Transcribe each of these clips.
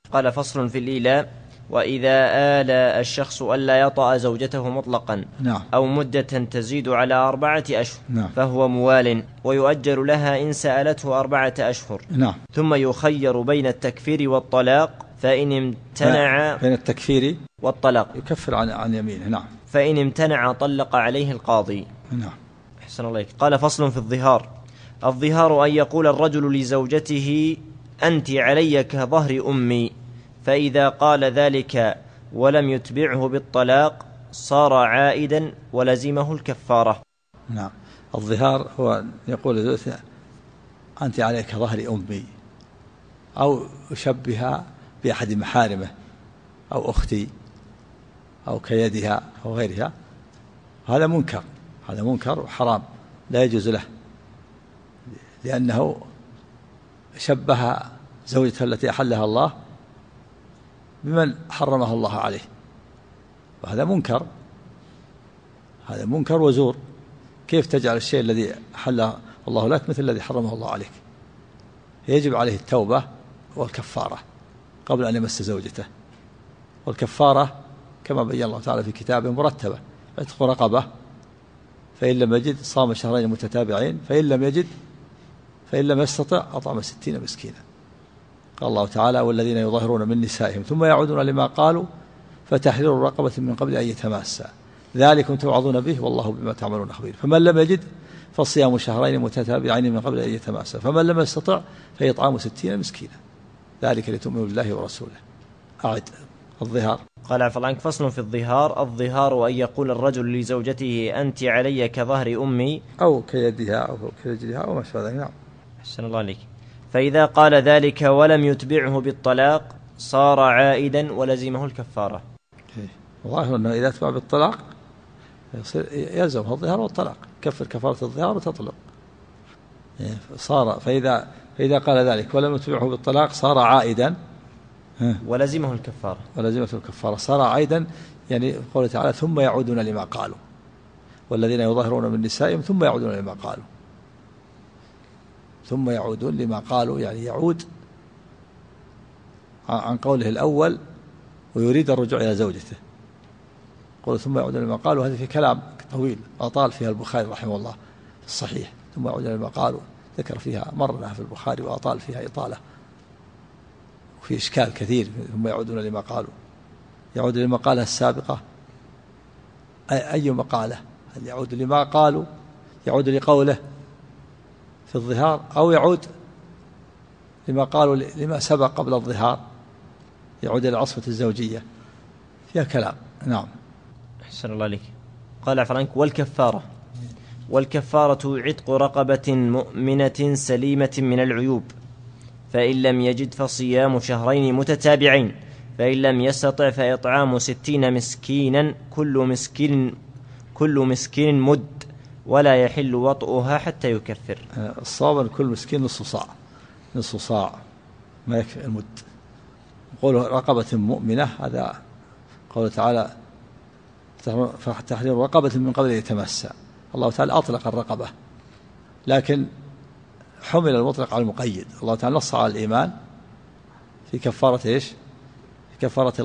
قال فصل في الإيلاء: وإذا آل الشخص ألا يطأ زوجته مطلقا أو مدة تزيد على 4 أشهر فهو موال، ويؤجل لها إن سألته 4 أشهر. ثم يخير بين التكفير والطلاق، فإن امتنع بين التكفير والطلاق يكفر عن يمينه. فإن امتنع طلق عليه القاضي. أحسن الله إليك. قال فصل في الظهار: الظهار أن يقول الرجل لزوجته: أنت علي كظهر أمي، فإذا قال ذلك ولم يتبعه بالطلاق صار عائدا ولزمه الكفارة. الظهار هو يقول لزوجته: أنت علي كظهر أمي، أو يشبهها بأحد محارمه أو أختي أو كيدها أو غيرها. هذا منكر وحرام، لا يجوز له، لأنه شبه زوجته التي أحلها الله بمن حرمها الله عليه، وهذا منكر وزور. كيف تجعل الشيء الذي أحله الله لك مثل الذي حرمه الله عليك؟ يجب عليه التوبة والكفارة قبل أن يمس زوجته، والكفارة كما بين الله تعالى في كتابه مرتبة: عتق رقبة، فإن لم يجد صام شهرين متتابعين، فإن لم يستطع أطعم 60 مسكينا. قال الله تعالى: والذين يظاهرون من نسائهم ثم يعودون لما قالوا فتحرير رقبة من قبل أن يتماسا، ذلكم توعظون به والله بما تعملون خبير. فمن لم يجد فصيام شهرين متتابعين من قبل أن يتماسا، فمن لم يستطع فإطعام 60 مسكينا، ذلك لتؤمنوا بالله ورسوله. أعد الظهار. قال عفوا عنك: فصل في الظهار: الظهار أن يقول الرجل لزوجته: أنت علي كظهر أمي، أو كيدها أو كرجلها أو ما شابه ذلك. أحسن الله عليك. فإذا قال ذلك ولم يتبعه بالطلاق صار عائدا ولزمه الكفارة. ظاهر أنه إذا اتبع بالطلاق يلزمه الظهار والطلاق، كفر كفارة الظهار وتطلق. فإذا قال ذلك ولم يتبعه بالطلاق صار عائدا ولزمه الكفارة. صار عائدا، يعني قوله تعالى: ثم يعودون لما قالوا، والذين يظاهرون من نسائهم ثم يعودون لما قالوا، يعني يعود عن قوله الأول ويريد الرجوع إلى زوجته. قوله ثم يعودون لما قالوا هذا في كلام طويل أطال فيها البخاري رحمه الله في الصحيح. ثم يعودون لما قالوا ذكر فيها مرة في البخاري وأطال فيها إطالة، وفي إشكال كثير. ثم يعودون لما قالوا، يعود للمقالة السابقة أي مقالة؟ هل يعود لما قالوا، يعود لقوله في الظهار، أو يعود لما قالوا لما سبق قبل الظهار، يعود إلى العصبة الزوجية؟ فيها كلام. أحسن الله عليك. قال عفوا: والكفارة عتق رقبة مؤمنة سليمة من العيوب، فإن لم يجد فصيام شهرين متتابعين، فإن لم يستطع فإطعام 60 مسكينا، كل مسكين مد، ولا يحل وطئها حتى يكفر. الصواب كل مسكين نصف صاع ما يكفي المد. قوله رقبة مؤمنة، هذا قوله تعالى: تحرير رقبة من قبل أن يتمسا. الله تعالى أطلق الرقبة، لكن حمل المطلق على المقيد. الله تعالى نص على الإيمان في كفارة إيش؟ في كفارة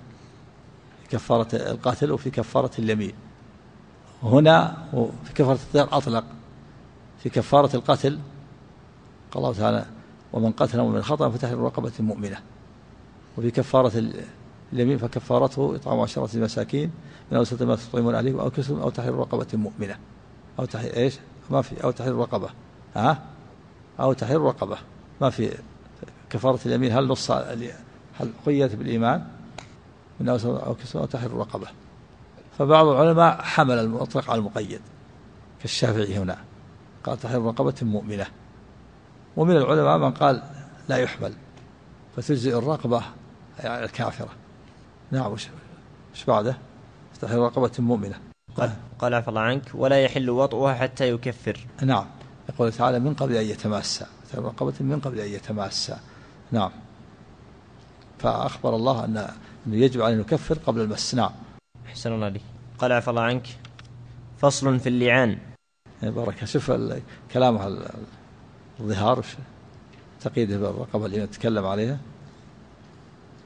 القتل، وفي كفارة اليمين. هنا في كفارة الظهار أطلق. في كفارة القتل قال الله تعالى: ومن قتل مؤمنا خطأ فتحرير رقبة مؤمنة. وفي كفارة اليمين فكفارته إطعام 10 مساكين من أوسط ما تطعمون عليكم أو كسوتهم أو تحرير رقبة مؤمنة، أو تحرير إيش؟ ما في أو تحرير رقبة، أو تحرير رقبة، ما في كفارة اليمين. هل قيدت بالإيمان من أوسط أو كسوتهم أو تحرير رقبة؟ فبعض العلماء حمل المطلق على المقيد كالشافعي هنا، قال تحرير رقبة مؤمنة. ومن العلماء من قال لا يحمل، فتجزئ الرقبة يعني الكافرة. وش بعده؟ تحرير رقبة مؤمنة. قال عفى الله عنك: ولا يحل وطئها حتى يكفر. يقول تعالى: من قبل أن يتماسا، تحرير رقبة من قبل أن يتماسا. فأخبر الله أنه يجب عليه أن يكفر قبل المس. أحسن الله عليك. قال عفى الله عنك: فصل في اللعان. بركة. شوف كلامها الظهار تقييده بالرقبة اللي نتكلم عليها.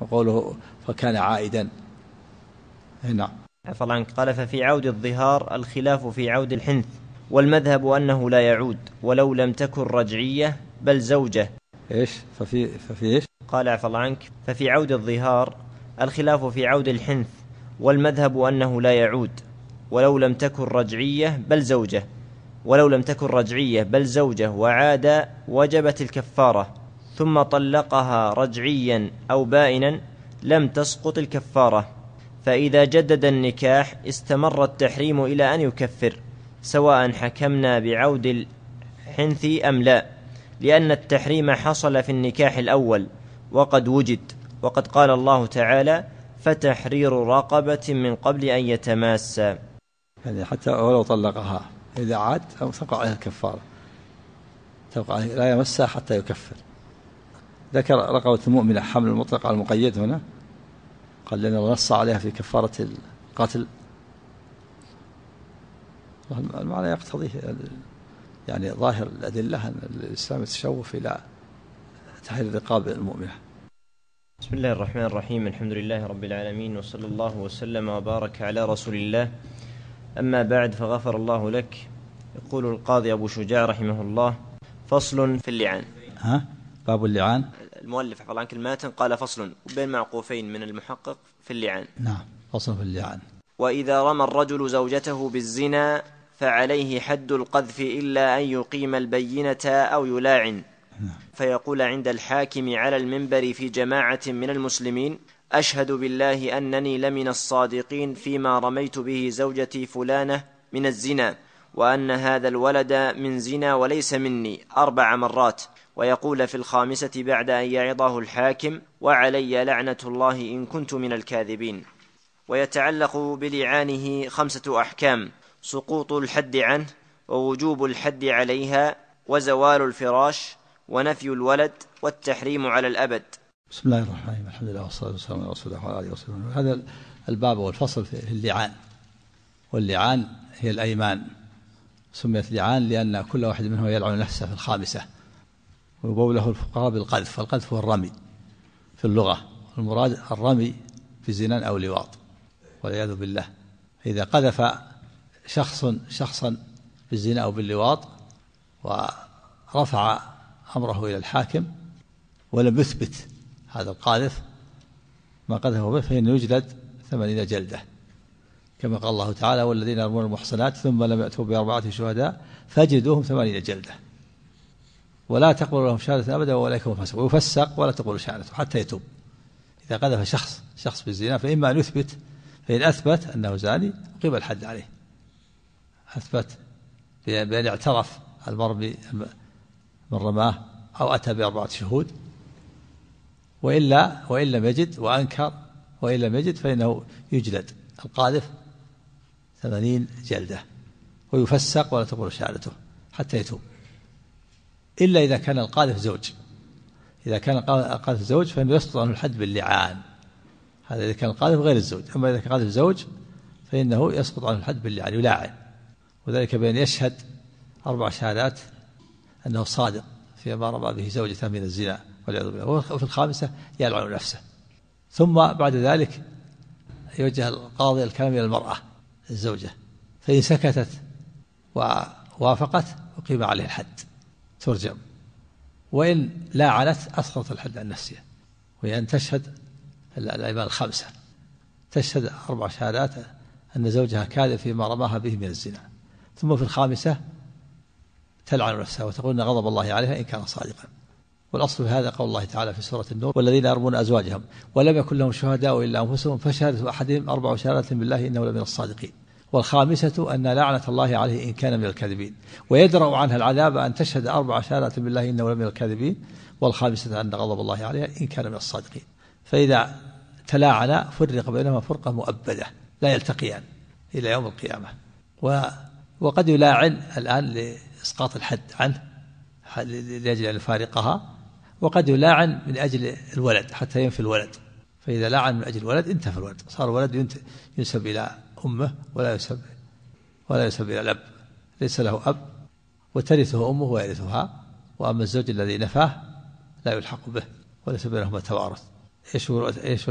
وقوله فكان عائدا. نعم. عفى الله عنك. قال ففي عود الظهار الخلاف في عود الحنث، والمذهب أنه لا يعود ولو لم تكن رجعية بل زوجة. إيش ففي إيش؟ قال عفى الله عنك ففي عود الظهار الخلاف في عود الحنث، والمذهب أنه لا يعود ولو لم تكن رجعية بل زوجة، وعاد وجبت الكفارة، ثم طلقها رجعيا أو بائنا لم تسقط الكفارة. فإذا جدد النكاح استمر التحريم إلى أن يكفر، سواء حكمنا بعود الحنث أم لا، لأن التحريم حصل في النكاح الأول وقد وجد، وقد قال الله تعالى فتحرير رقبة من قبل أن يتماسا. يعني حتى ولو طلقها إذا عاد تقع عليها الكفارة، لا يمسها حتى يكفر. ذكر رقبة المؤمنة حمل المطلق على المقيد هنا، قال لأن الله نص عليها في كفارة القتل. المعنى يقتضي يعني ظاهر الأدلة أن الإسلام يتشوف إلى تحرير رقاب المؤمنة. بسم الله الرحمن الرحيم، الحمد لله رب العالمين، وصلى الله وسلم وبارك على رسول الله. أما بعد، فغفر الله لك. يقول القاضي أبو شجاع رحمه الله: فصل في اللعان. باب اللعان. المؤلف حفظ عنك الماتن قال فصل بين معقوفين من المحقق في اللعان. نعم، فصل في اللعان. وإذا رمى الرجل زوجته بالزنا فعليه حد القذف إلا أن يقيم البينة أو يلاعن، فيقول عند الحاكم على المنبر في جماعة من المسلمين: أشهد بالله أنني لمن الصادقين فيما رميت به زوجتي فلانة من الزنا، وأن هذا الولد من زنا وليس مني 4 مرات، ويقول في الخامسة بعد أن يعظه الحاكم: وعلي لعنة الله إن كنت من الكاذبين. ويتعلق بلعانه 5 أحكام: سقوط الحد عنه، ووجوب الحد عليها، وزوال الفراش، ونفي الولد، والتحريم على الأبد. بسم الله الرحمن الرحيم، الحمد لله والصلاة والسلام على رسول الله وعلى آله وصحبه. هذا الباب والفصل في اللعان. واللعان هي الأيمان، سميت لعان لأن كل واحد منه يلعن نفسه في الخامسة. ويبو له الفقهاء بالقذف، والقذف هو الرمي في اللغة، المراد الرمي في زنا أو لواط والعياذ بالله. إذا قذف شخصا بالزنا أو باللواط ورفع أمره إلى الحاكم ولم يثبت هذا القاذف ما قذفه به، فإنه يجلد 80 جلدة، كما قال الله تعالى: والذين يرمون المحصنات ثم لم يأتوا ب4 شهداء فاجلدوهم 80 جلدة ولا تقبلوا لهم شهادة أبدا وأولئك هم الفاسقون. ويفسق ولا تقبل شهادته حتى يتوب. إذا قذف شخص بالزنا فإما أن يثبت، فإن أثبت أنه زاني أقيم الحد عليه، أثبت بأن اعترف المرمي من رماه أو أتى ب4 شهود، وإن لم يجد وأنكر وإن لم يجد فإنه يجلد القاذف 80 جلدة ويفسق ولا تقبل شهادته حتى يتوب، إلا إذا كان القاذف زوج. إذا كان القاذف زوج فإنه يسقط عنه الحد باللعان، هذا إذا كان القاذف غير الزوج. أما إذا كان القاذف زوج فإنه يسقط عنه الحد باللعان، يلاعن، وذلك بأن يشهد 4 شهادات أنه صادق فيما رمى به زوجته من الزنا والعياذ بالله، وفي الخامسة يلعن نفسه. ثم بعد ذلك يوجه القاضي الكلام إلى المرأة الزوجة، فإن سكتت ووافقت أقيم عليه الحد، ترجم. وإن لاعنت أسقطت الحد عن نفسها. وأن تشهد الأيمان 5، تشهد 4 شهادات أن زوجها كاذب فيما رماها به من الزنا، ثم في الخامسة تلعن نفسها وتقول إن غضب الله عليها إن كان صادقا. والأصل في هذا قول الله تعالى في سورة النور: والذين يرمون أزواجهم ولم يكن لهم شهداء إلا أنفسهم فشهادة أحدهم 4 شهادات بالله إنه لمن الصادقين، والخامسة أن لعنة الله عليه إن كان من الكاذبين، ويدرأ عنها العذاب أن تشهد 4 شهادات بالله إنه لمن الكاذبين، والخامسة أن غضب الله عليها إن كان من الصادقين. فإذا تلاعن فرق بينهما فرقة مؤبدة لا يلتقيان إلى يوم القيامة. وقد يلاعن الآن لإسقاط الحد عنه لأجل أن يفارقها، وقد يلاعن من أجل الولد حتى ينفي الولد. فإذا لاعن من أجل الولد انتفى الولد، صار الولد ينسب إلى أمه ولا ينسب إلى الأب، ليس له أب وترثه أمه ويرثها. وأما الزوج الذي نفاه لا يلحق به وليس بينهما توارث. إيش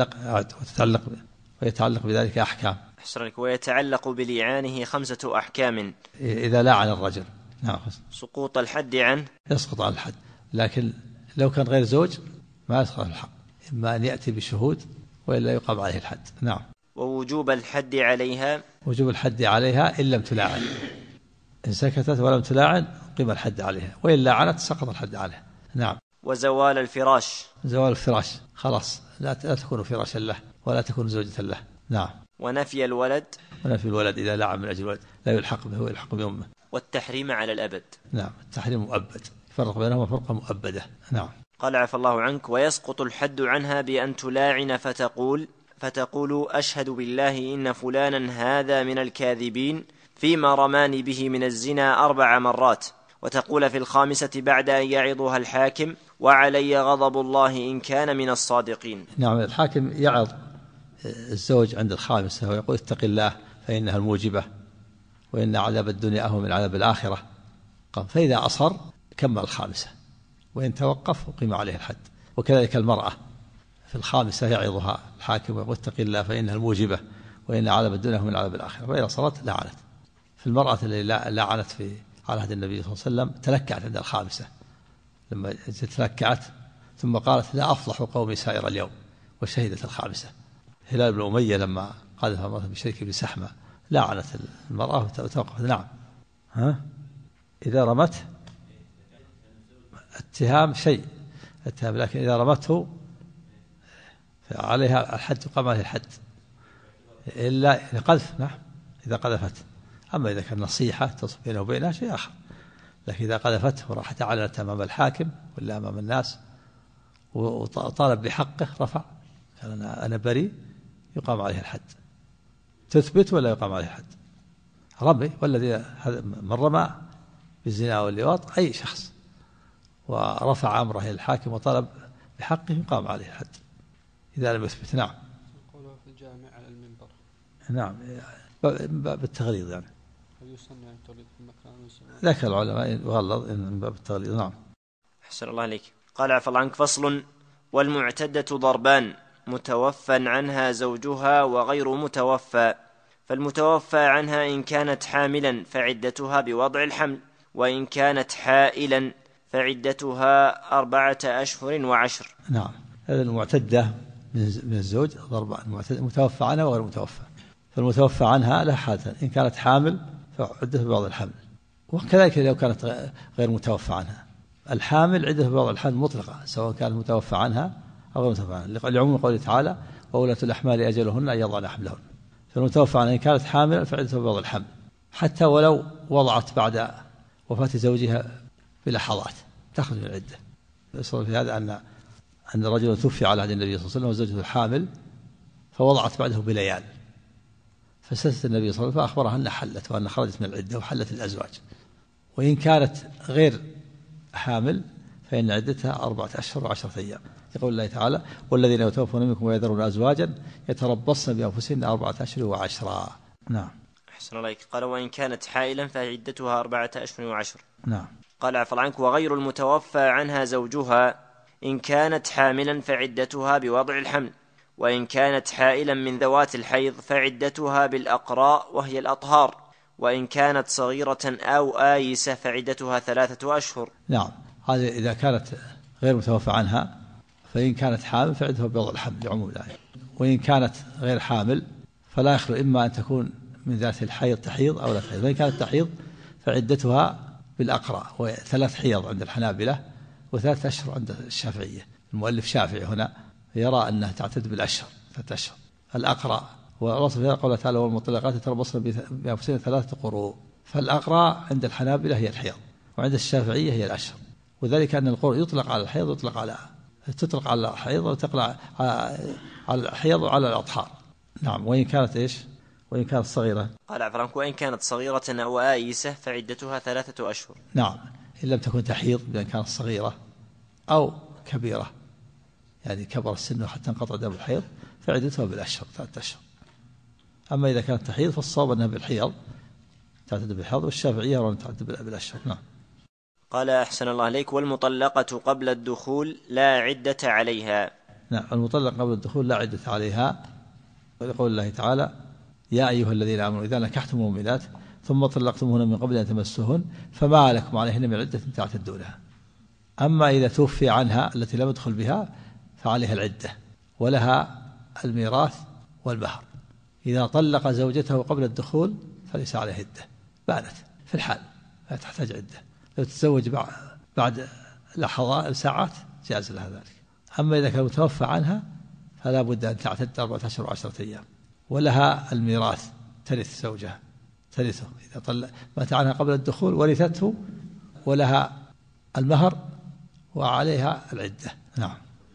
ويتعلق بذلك أحكام. ويتعلق بلعانه 5 أحكام. إذا لعن الرجل، نعم، سقوط الحد عنه، يسقط عن الحد، لكن لو كان غير زوج ما يسقط عن الحق، إما أن يأتي بشهود وإلا يقام عليه الحد. نعم. ووجوب الحد عليها، وجوب الحد عليها إن لم تلاعن، إن سكتت ولم تلاعن قيم الحد عليها، وإن لاعنت سقط الحد عليها. نعم. وزوال الفراش، زوال الفراش خلاص لا تكون فراشا له ولا تكون زوجة له. نعم. ونفي الولد، ونفي الولد إذا لعن من أجل الولد لا يلحق به ويلحق بأمه. والتحريم على الأبد. نعم، التحريم مؤبد، فرق بينهما فرقة مؤبدة. نعم. قال عفى الله عنك: ويسقط الحد عنها بأن تلاعن فتقول أشهد بالله إن فلانا هذا من الكاذبين فيما رماني به من الزنا 4 مرات، وتقول في الخامسة بعد أن يعظها الحاكم: وعلي غضب الله إن كان من الصادقين. نعم، الحاكم يعظ الزوج عند الخامسة ويقول: اتق الله فإنها الموجبة، وإن عذاب الدنيا أهون من عذاب الآخرة. فإذا أصر كمل الخامسة، وإن توقف أقيم عليه الحد. وكذلك المرأة في الخامسة يعظها الحاكم ويقول: اتق الله فإنها الموجبة، وإن عذاب الدنيا أهون من عذاب الآخرة. وإذا صلت لعنت. في المرأة اللي لعنت في على عهد النبي صلى الله عليه وسلم تلكعت عند الخامسة، لما تلكعت ثم قالت: لا أفضح قومي سائر اليوم، وشهدت الخامسة. هلال بن أمية لما قذف امرأة بشريك بن سحمة لعنت المرأة وتوقفت. نعم. إذا رمته اتهام شيء اتهام، لكن إذا رمته عليها الحد، يقام عليه الحد إلا قذف. نعم، إذا قذفت. أما إذا كان نصيحة تصل بينه وبينها شيء آخر، لكن إذا قذفته وراحت أعلنت أمام الحاكم ولا أمام الناس وطالب بحقه رفع قال: أنا بريء، يقام عليه الحد. تثبت ولا يقام عليه الحد؟ رمي، والذي من رمى بالزنا واللواط أي شخص ورفع أمره إلى الحاكم وطلب بحقه يقام عليه الحد إذا لم يثبت. نعم. قوله في الجامع على المنبر. نعم، بالتغليظ يعني. يسن التغليظ في مكان ذكر العلماء يغلظ من باب التغليظ. نعم. أحسن الله عليك. قال عفى الله عنك: فصل: والمعتدة ضربان: متوفى عنها زوجها وغير متوفى. فالمتوفى عنها إن كانت حاملا فعدتها بوضع الحمل، وإن كانت حائلا فعدتها 4 أشهر و10. نعم. هذا المعتدة من الزوج ضربان: متوفى عنها وغير متوفى. فالمتوفى عنها لا حالة، إن كانت حامل فعدتها بوضع الحمل، وكذلك لو كانت غير متوفى عنها. الحامل عدتها بوضع الحمل مطلقة سواء كانت متوفى عنها أو غير متوفى عنها، لعموم قوله تعالى: وأولاة الأحمال أجلهن أن يضعن حملهن. فالمتوفى عنها إن كانت حاملا فعدتها بوضع الحمل، حتى ولو وضعت بعد وفاة زوجها بلحظات تخرج من العدة. يصل في هذا أن رجلا توفي على عهد النبي صلى الله عليه وسلم وزوجته حامل فوضعت بعده بليال، فسألت النبي صلى الله عليه وسلم فأخبرها أنها حلت وأن خرجت من العدة وحلت الأزواج. وإن كانت غير حامل فإن عدتها 4 أشهر و10 أيام، يقول الله تعالى: والذين يتوفون منكم ويذرون أزواجا يتربصن بأنفسهن 4 أشهر و10. نعم. أحسن الله عليك. قال: وإن كانت حائلا فعدتها 4 أشهر و10. نعم. قال عفى الله عنك: وغير المتوفى عنها زوجها إن كانت حاملا فعدتها بوضع الحمل، وإن كانت حائلا من ذوات الحيض فعدتها بالأقراء وهي الأطهار، وإن كانت صغيرة أو آيسة فعدتها 3 أشهر. نعم. هذه إذا كانت غير متوفى عنها، فإن كانت حامل فعدتها بوضع الحمل لعموم الآية. وإن كانت غير حامل فلا يخلو إما أن تكون من ذات الحيض تحيض أو لا تحيض. وإن كانت تحيض فعدتها بالأقراء، و3 حيض عند الحنابلة و3 أشهر عند الشافعية. المؤلف شافعي هنا يرى أنها تعتد بالأشهر 3 أشهر. الأقراء ورسل فيها قوله تعالى: والمطلقات يتربصن بأنفسهن 3 قروء. فالأقراء عند الحنابلة هي الحيض، وعند الشافعية هي الأشهر. وذلك أن القروء يطلق على الحيض ويطلق تطلق على الحيض وتطلق على الحيض وعلى الأطهار. نعم. وإن كانت إيش؟ وإن كانت صغيرة. قال عفرانك: وإن كانت صغيرة أو آيسة فعدتها 3 أشهر. نعم، إن لم تكن تحيض، بأن كانت صغيرة أو كبيرة، يعني كبر السن وحتى انقطع دم الحيض فعدتها بالأشهر 3 أشهر. أما إذا كانت تحيض فالصواب أنها بالحيض تعتد بالحيض، والشافعية يرون تعتد بالأشهر. نعم. قال: أحسن الله عليك: والمطلقة قبل الدخول لا عدة عليها. نعم. المطلق قبل الدخول لا عدة عليها، ولقول الله تعالى: يا أيها الذين آمنوا إذا نكحتم المؤمنات ثم طلقتموهن من قبل أن تمسوهن فما لكم عليهن من عدة تعتدونها. أما إذا توفي عنها التي لم يدخل بها فعليها العدة، ولها الميراث والمهر. إذا طلق زوجته قبل الدخول فليس عليها عدة، بانت في الحال لا تحتاج عدة. لو تتزوج بعد لحظات ساعات جاز لها ذلك. أما إذا كان متوفى عنها فلا بد أن تعتد 4 أشهر و10 أيام. ولها الميراث، ترث زوجها، ترثه إذا مات عنها قبل الدخول ورثته، ولها المهر وعليها العدة. نعم.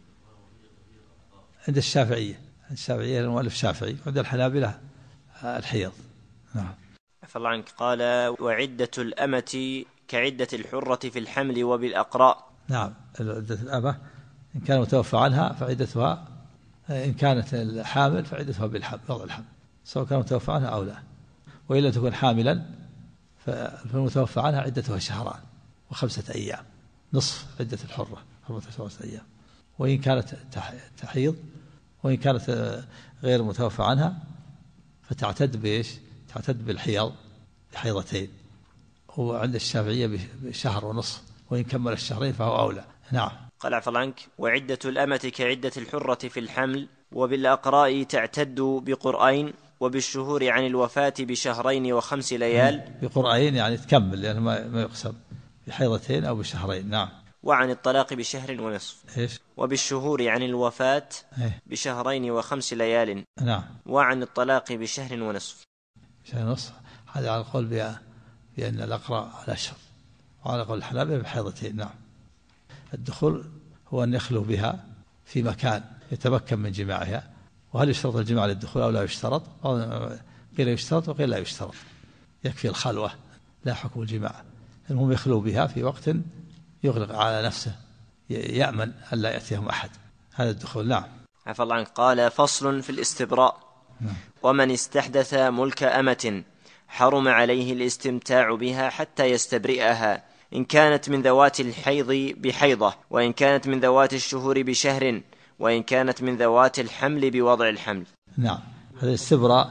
عند الشافعية المؤلف الشافعي، عند الحنابلة الحيض. نعم. عفى الله عنك. قال: وعدة الأمة كعدة الحرة في الحمل وبالأقراء. نعم. عدة الأمة إن كان متوفى عنها فعدتها، إن كانت الحامل فعدتها بالوضع الحمل، سواء كان متوفى عنها أو لا. وإلا تكون حاملا فالمتوفى عنها عدتها 2 و5 أيام، نصف عدة الحرة 5 أيام. وإن كانت تحيض، وإن كانت غير متوفى عنها فتعتد بإيش؟ تعتد بالحيض بحيضتين. وعند الشافعية ب1.5 شهر، وإن كمل الشهرين فهو أولى. نعم. قال: عفى الله عنك. وعدة الأمة كعدة الحرة في الحمل وبالأقراء تعتد بقرئين وبالشهور عن الوفاة ب2 و5 ليال. بقرئين يعني تكمل، لأنه ما يقسم بحيضتين أو ب2 شهرين. نعم. وعن الطلاق ب1.5 شهر. إيش؟ وبالشهور عن الوفاة ب2 و5 ليال. نعم. وعن الطلاق ب1.5 شهر. 1.5 شهر. هذا على القول بأن الأقراء الأشهر، وعلى قول الحنابلة بحيضتين. نعم. الدخول هو أن يخلو بها في مكان يتمكن من جماعها. وهل يشترط الجماع للدخول أو لا يشترط؟ قيل يشترط وقيل لا يشترط، يكفي الخلوة لا حكم الجماع. المهم يخلو بها في وقت يغلق على نفسه، يأمن أن لا يأتيهم أحد. هذا الدخول. نعم. عفى الله عنك. قال: فصل في الاستبراء. نعم. ومن استحدث ملك أمة حرم عليه الاستمتاع بها حتى يستبرئها، إن كانت من ذوات الحيض بحيضة، وإن كانت من ذوات الشهور ب1 شهر، وإن كانت من ذوات الحمل بوضع الحمل. نعم. هذا الاستبراء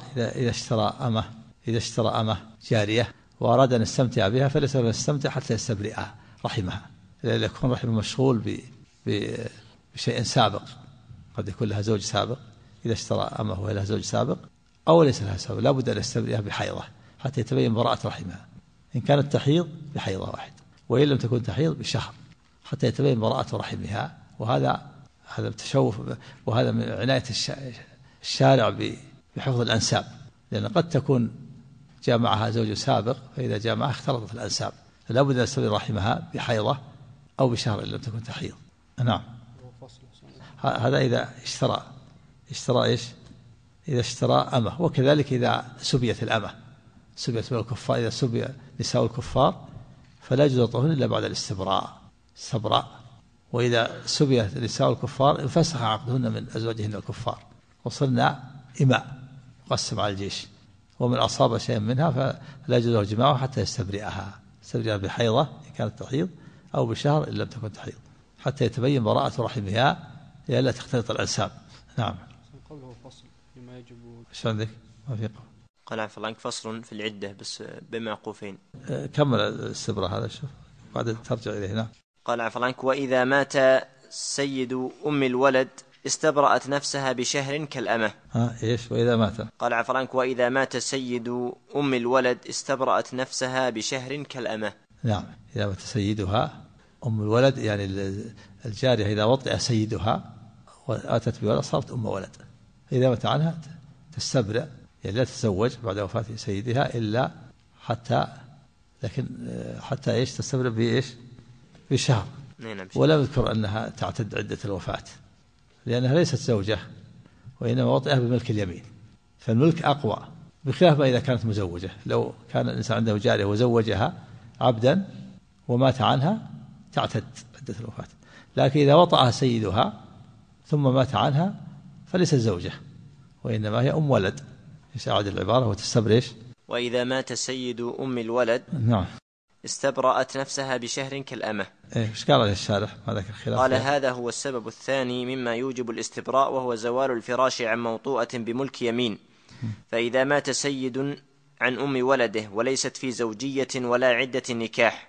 إذا اشترى أمة جارية وأراد أن يستمتع بها فليس له يستمتع حتى يستبرئها رحمها، لأن يكون رحمه مشغول بشيء سابق، قد يكون لها زوج سابق. إذا اشترى أمه ولها زوج سابق أو ليس لها سابق لا بد أن يستبرئها بحيضة حتى يتبين براءة رحمها. إن كانت تحيض بحيضة 1، وإن لم تكن تحيض ب1 شهر حتى يتبين براءة رحمها. وهذا التشوف، وهذا من عناية الشارع بحفظ الأنساب، لأن قد تكون جاء معها زوج سابق، فإذا جاء معها اختلطت الأنساب، فلا بد أن يستبرئ رحمها بحيضة أو ب1 شهر إن لم تكن تحيض. نعم. هذا إذا اشترى إيش؟ إذا اشترى أمة. وكذلك إذا سبيت الأمة، سبيت من الكفار، إذا سبي نساء الكفار فلا يجوز طهرهن إلا بعد الاستبراء. وإذا سبيت نساء الكفار انفسخ عقدهن من أزواجهن الكفار وصرنا إماء مقسم على الجيش، ومن أصاب شيئا منها فلا يجوز له جماعه حتى يستبرئها بحيضة إن كانت تحيض أو ب1 شهر إن لم تكن تحيض، حتى يتبين براءة رحمها لئلا تختلط الأنساب. نعم. قوله فصل بما يجب. ايش عندك؟ ما في قول. قال: عفى الله عنك. فصل في العدة بس بمعقوفين. كمل الاستبراء هذا، شوف بعد ترجع إليه. نعم. قال: عفى الله عنك. وإذا مات سيد أم الولد استبرأت نفسها ب1 كالأمة. إيش؟ وإذا مات. قال: عفى الله عنك. وإذا مات سيد أم الولد استبرأت نفسها ب1 كالأمة. نعم. إذا مات سيدها أم الولد يعني الجارية إذا وطئ سيدها وآتت بولد صارت أم ولد. إذا مات عنها تستبرأ، يعني لا تتزوج بعد وفاة سيدها إلا حتى إيش؟ تستبرأ بإيش؟ ب1 شهر. ولا يذكر أنها تعتد عدة الوفاة، لأنها ليست زوجة، وإنما وطئها بملك اليمين، فالملك أقوى، بخلاف ما إذا كانت مزوجة. لو كان الإنسان عنده جارية وزوجها عبدا ومات عنها تعتد عدة الوفاة، لكن إذا وطأها سيدها ثم مات عنها فليست زوجة، وإنما هي أم ولد. يساعد العبارة وتستبرئ. وإذا مات سيد أم الولد. نعم. استبرأت نفسها بشهر كالأمة. إيش قال الشارح؟ ما ذكر خلاف. قال هذا هو السبب الثاني مما يوجب الاستبراء، وهو زوال الفراش عن موطوءة بملك يمين. فإذا مات سيد عن أم ولده وليست في زوجية ولا عدة نكاح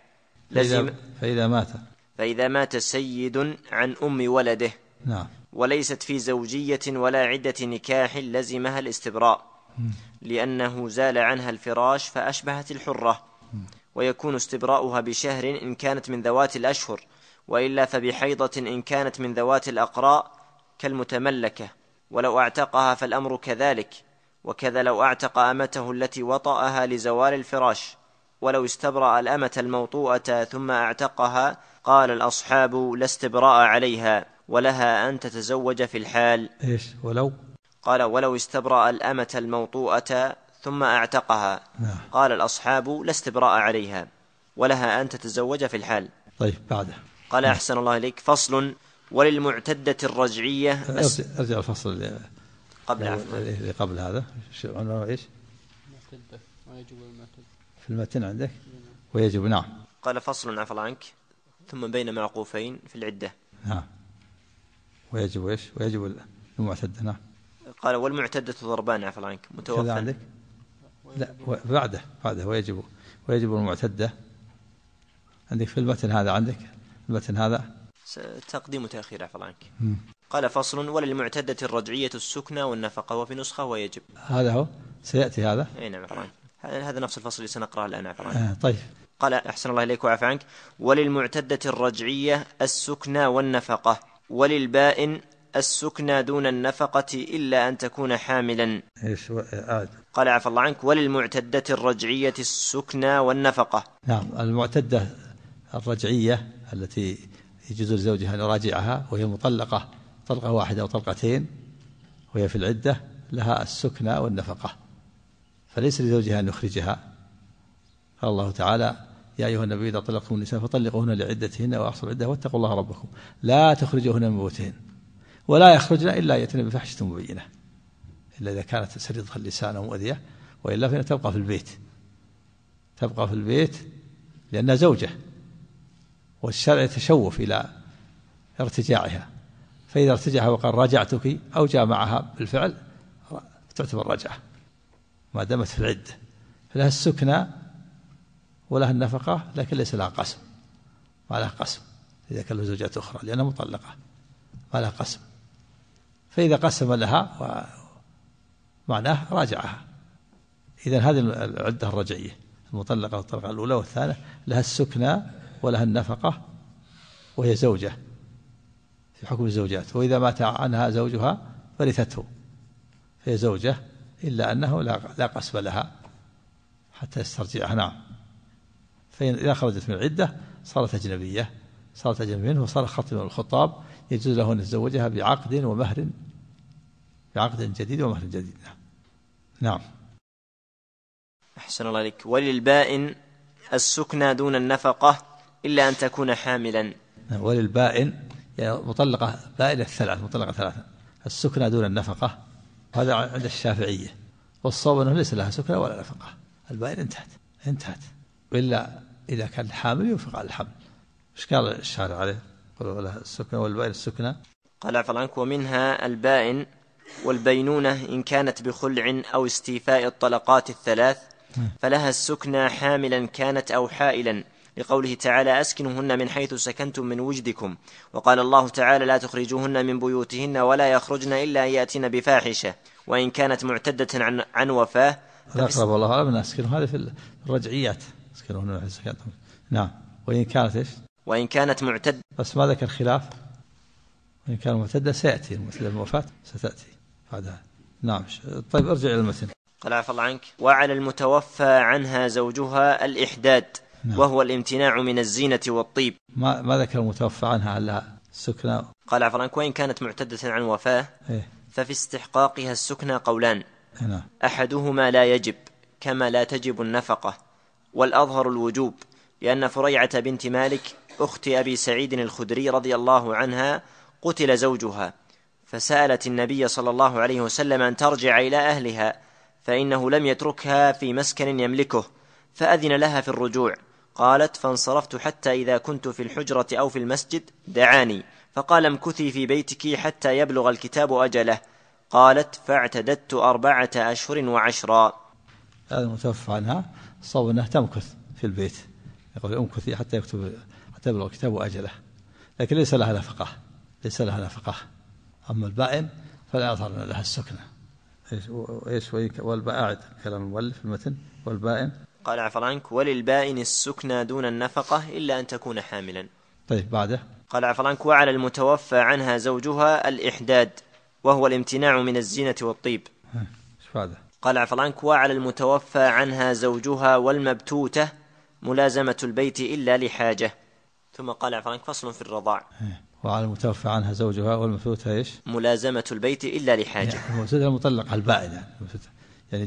فإذا مات سيد عن أم ولده نعم وليست في زوجية ولا عدة نكاح لزمها الاستبراء، لأنه زال عنها الفراش فأشبهت الحرة، ويكون استبراؤها بشهر إن كانت من ذوات الأشهر، وإلا فبحيضة إن كانت من ذوات الأقراء كالمتملكة، ولو اعتقها فالأمر كذلك، وكذا لو اعتق أمته التي وطأها لزوال الفراش. ولو استبرأ الأمة الموطوءة ثم اعتقها قال الأصحاب لا استبراء عليها، ولها أن تتزوج في الحال. إيش ولو؟ قال ولو استبرأ الأمة الموطوءة ثم اعتقها قال الأصحاب لا استبراء عليها، ولها أن تتزوج في الحال. طيب بعده قال أحسن الله إليك. فصل. وللمعتدة الرجعية أرجع الفصل قبل هذا. شو عنوانه إيش؟ معتدة ويجب المعتدة في المتن عندك ويجب. نعم. قال فصل عفى الله عنك ثم بين معقوفين في العدة. نعم. ويجب إيش؟ ويجب المعتدة. نعم. قال والمعتدة ضربان عفى الله عنك متوفى عندك. لا بعده ويجب المعتدة عندك في المتن هذا. عندك المتن هذا تقديم وتأخير عفى الله عنك. قال فصل. وللمعتدة الرجعية السكنى والنفقة، وفي نسخة ويجب. هذا هو سيأتي هذا. أي نعم عفى الله عنك. هذا نفس الفصل اللي سنقرأه الآن عفى الله عنك. طيب. قال أحسن الله إليك وعفى عنك. وللمعتدة الرجعية السكنى والنفقة، وللبائن السكنى دون النفقة إلا أن تكون حاملا. إيش قال عفى الله عنك. وللمعتدة الرجعية السكنى والنفقة. نعم. المعتدة الرجعية التي يجوز لزوجها أن يراجعها وهي مطلقة طلقة واحدة أو طلقتين وهي في العدة، لها السكنى والنفقة، فليس لزوجها أن يخرجها. قال الله تعالى يا أيها النبي إذا طلقتم النساء فطلقوهن لعدتهن وأحصوا العدة واتقوا الله ربكم لا تخرجوهن من بيوتهن ولا يخرجن إلا يأتين بفاحشة مبينة، إلا إذا كانت سريضة اللسان أو مؤذية، وإلا فإنها تبقى في البيت لأنها زوجة، والشرع يتشوف إلى ارتجاعها، فإذا ارتجعها وقال راجعتك أو جامعها بالفعل تعتبر رجعة ما دامت في العدة. فلها السكنى ولها النفقة، لكن ليس لها قسم، ما لها قسم إذا كان له زوجات أخرى لأنها مطلقة ما لها قسم. فإذا قسم لها معناه راجعها. إذن هذه العدة الرجعية المطلقة والطلقة الأولى والثانية لها السكنى ولها النفقة وهي زوجة في حكم الزوجات، وإذا مات عنها زوجها ورثته فهي زوجة، إلا أنه لا قسم لها حتى يسترجعها. نعم. فإذا خرجت من العدة صارت أجنبية منه وصار خطيب الخطاب يجوز له أن يتزوجها بعقد ومهر، بعقد جديد ومهر جديد. نعم. أحسن الله عليك. وللبائن السكنى دون النفقة إلا أن تكون حاملا. وللبائن يعني مطلقة بائنة ثلاثة السكنى دون النفقة، هذا عند الشافعية، والصواب أنه ليس لها سكنى ولا نفقة، البائن انتهت، وإلا إذا كان حامل ينفق على الحمل. إيش قال الشارع عليه؟ قالوا لها السكنى والبائن السكنى. قال عفوا عنك. ومنها البائن والبينونة إن كانت بخلع أو استيفاء الطلقات الثلاث فلها السكنى حاملا كانت أو حائلا، لقوله تعالى أسكنوهن من حيث سكنتم من وجدكم، وقال الله تعالى لا تخرجوهن من بيوتهن ولا يخرجن إلا يأتين بفاحشة، وإن كانت معتدة عن وفاة أقرب الله أعلم أسكنوا هذا في الرجعيات أسكنوهن من حيث سكنتم. نعم. وإن كانت إيش؟ وإن كانت معتدة، بس ما ذكر خلاف. وإن كانت معتدة سيأتي مثل الوفاة ستأتي بعدها. نعم. طيب ارجع إلى المتن. قال عفى الله عنك. وعلى المتوفى عنها زوجها الإحداد. نعم. وهو الامتناع من الزينة والطيب. ما ذكر المتوفى عنها لها السكنى. قال عفى الله عنك. وإن كانت معتدة عن وفاة ففي استحقاقها السكنى قولان. نعم. أحدهما لا يجب كما لا تجب النفقة، والأظهر الوجوب، لأن فريعة بنت مالك أخت أبي سعيد الخدري رضي الله عنها قتل زوجها، فسألت النبي صلى الله عليه وسلم أن ترجع إلى أهلها، فإنه لم يتركها في مسكن يملكه، فأذن لها في الرجوع، قالت: فانصرفت حتى إذا كنت في الحجرة أو في المسجد دعاني فقال: امكثي في بيتك حتى يبلغ الكتاب أجله. قالت: فاعتددت 4 أشهر و10. هذا المتوفى عنها الصواب أنها تمكث في البيت، يقول امكثي حتى يبلغ الكتاب أجله، لكن ليس لها نفقة. أما البائن فلا يظهر لها السكنة. والبائن كلام المؤلف المتن. والبائن قال: عفوا عنك: وللبائن السكنى دون النفقة إلا أن تكون حاملا. طيب بعده قال: عفوا عنك: وعلى المتوفى عنها زوجها الإحداد، وهو الامتناع من الزينة والطيب. بعده قال: عفوا عنك: وعلى المتوفى عنها زوجها والمبتوتة ملازمة البيت إلا لحاجة. ثم قال: عفوا عنك: فصل في الرضاع. وعلى المتوفى عنها زوجها والمبتوتة ايش؟ ملازمة البيت إلا لحاجة. يعني المبتوتة المطلقة البائن، يعني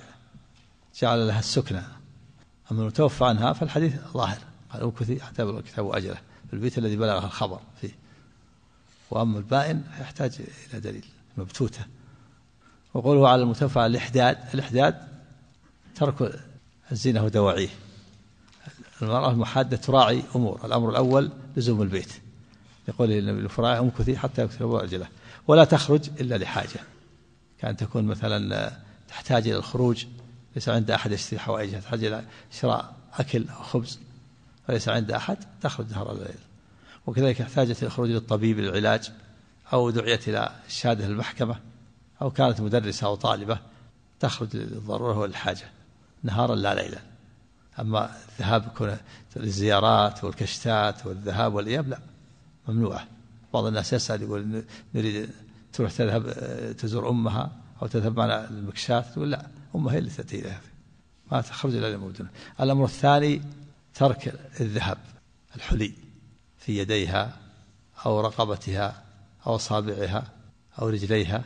جعل لها السكنة. أما المتوفى عنها فالحديث ظاهر، قال: امكثي حتى يبلغ الكتاب أجله في البيت الذي بلغها الخبر فيه. وأما البائن يحتاج إلى دليل. مبتوتة. وقوله على المتوفى الإحداد ترك الزينة ودواعيه. المرأة المحادة تراعي أمور. الأمر الأول لزوم البيت، يقول النبي الفراعي: امكثي حتى يكتب أجله، ولا تخرج إلا لحاجة. كان تكون مثلا تحتاج إلى الخروج، ليس عند أحد يشتري حوائجها، تحتاج إلى شراء أكل أو خبز وليس عند أحد، تخرج نهار الليل. وكذلك احتاجت الخروج للطبيب للعلاج، أو دعيت إلى الشهادة المحكمة، أو كانت مدرسة أو طالبة، تخرج للضرورة والحاجة نهارا لا ليلا. أما الذهاب يكون للزيارات والكشتات والذهاب والإياب لا، ممنوعة. بعض الناس يسأل يقول: نريد تروح تذهب تزور أمها أو تذهب معنا المكشات، تقول: لا، أمها هي اللي تأتي إليها، ما تخرج إلى المدن. الأمر الثاني ترك الذهب، الحلي في يديها أو رقبتها أو أصابعها أو رجليها،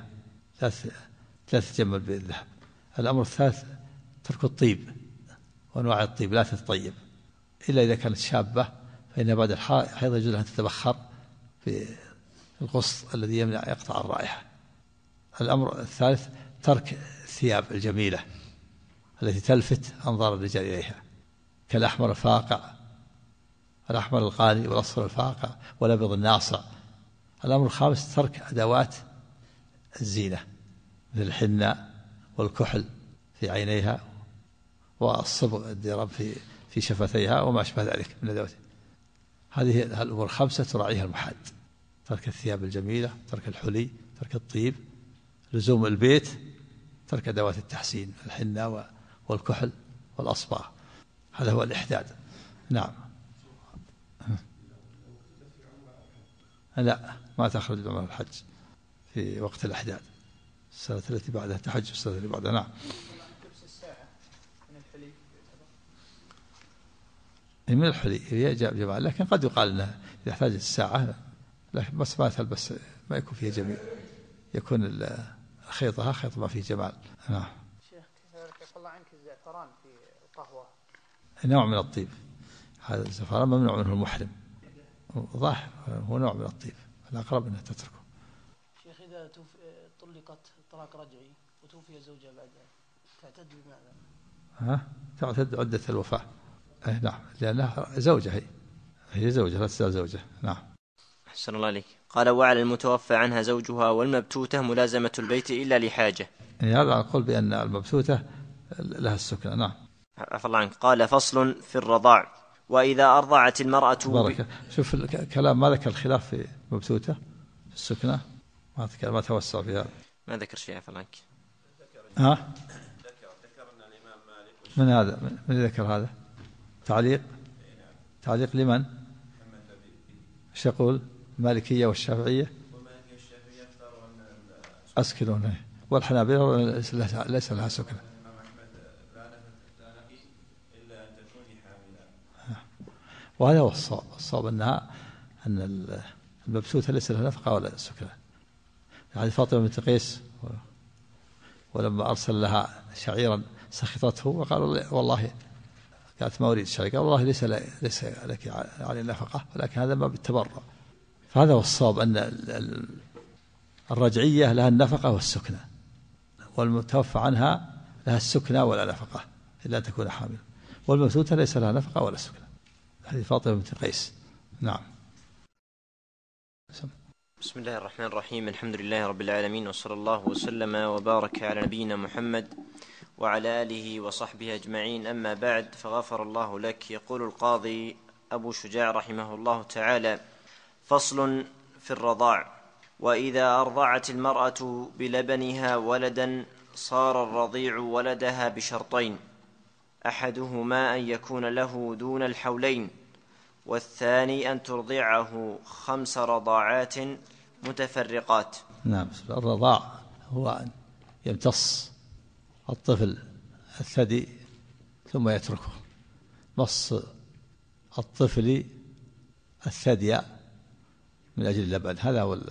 لا تتجمل بالذهب. الأمر الثالث ترك الطيب وأنواع الطيب، لا تتطيب إلا إذا كانت شابة، فإن بعد الحيض يجوز لها أن تتبخر في القسط الذي يقطع الرائحة. الأمر الثالث ترك الثياب الجميلة التي تلفت أنظار الرجال إليها، كالأحمر الفاقع، الأحمر الغالي والأصفر الفاقع والأبيض الناصع. الأمر الخامس ترك أدوات الزينة مثل الحنة والكحل في عينيها والصبغ الدراب في شفتيها وما أشبه ذلك من أدوات. هذه الأمور الخمسة تراعيها المحاد: ترك الثياب الجميلة، ترك الحلي، ترك الطيب، لزوم البيت، ترك أدوات التحسين، الحنة والكحل والأصباغ. هذا هو الإحداد. نعم. لا، ما تخرج عمره الحج في وقت الإحداد، السنة التي بعدها تحج السنة التي بعدها. نعم. من الحلي هي جمال، لكن قد يقال انها اذا احتاجت الساعه، لكن بس ما تلبس، ما يكون فيها جميل، يكون خيطها خيط ما فيه جمال. نعم. شيخ كيف الله عنك الزعفران في القهوه؟ نوع من الطيب، هذا الزعفران ممنوع منه المحرم، ظاهر هو نوع من الطيب، الاقرب انها تتركه. شيخ اذا طلقت طلاق رجعي وتوفي زوجها بعدها تعتد بماذا؟ تعتد عده الوفاه. نعم، لأنها زوجة، هي زوجة لا تزال زوجة. نعم. أحسن الله عليك. قال: وعلى المتوفى عنها زوجها والمبتوتة ملازمة البيت إلا لحاجة. يعني هذا نقول بأن المبتوتة لها السكنة. نعم. عفى الله عنك. قال: فصل في الرضاع. وإذا أرضعت المرأة شوف الكلام ما ذكر الخلاف في مبتوتة في السكنة، ما توسع فيها، ما ذكر شيء. عفى الله عنك. ذكر أن الإمام مالك من هذا؟ من ذكر هذا؟ تعليق لمن؟ ايش يقول؟ المالكية والشافعية؟ والمالكية والشافعية اختاروا أن أسكنون، والحنابلة ليس لها سكنة. الإمام أحمد لا نفي إلا أن تكوني حاملا. وهذا هو الصواب أن المبتوتة ليس لها نفقة ولا سكنة. يعني فاطمة بنت قيس ولما أرسل لها شعيرا سخطته وقال: والله قالت: ما أريد الشركة، والله ليس لك على النفقة، ولكن هذا ما بالتبرع. فهذا هو الصواب، أن الرجعية لها النفقة والسكنة، والمتوفى عنها لها السكنة ولا نفقة إلا أن تكون حاملا، والمبتوتة ليس لها نفقة ولا سكنة. حديث فاطمة بنت قيس. نعم. بسم الله الرحمن الرحيم. الحمد لله رب العالمين، وصلى الله وسلم وبارك على نبينا محمد وعلى آله وصحبه أجمعين. أما بعد، فغفر الله لك. يقول القاضي أبو شجاع رحمه الله تعالى: فصل في الرضاع: وإذا أرضعت المرأة بلبنها ولدا صار الرضيع ولدها بشرطين: أحدهما أن يكون له دون الحولين، والثاني أن ترضعه 5 رضاعات متفرقات. نعم. الرضاع هو أن يمتص الطفل الثدي ثم يتركه، مص الطفل الثدي من أجل اللبن، هذا هو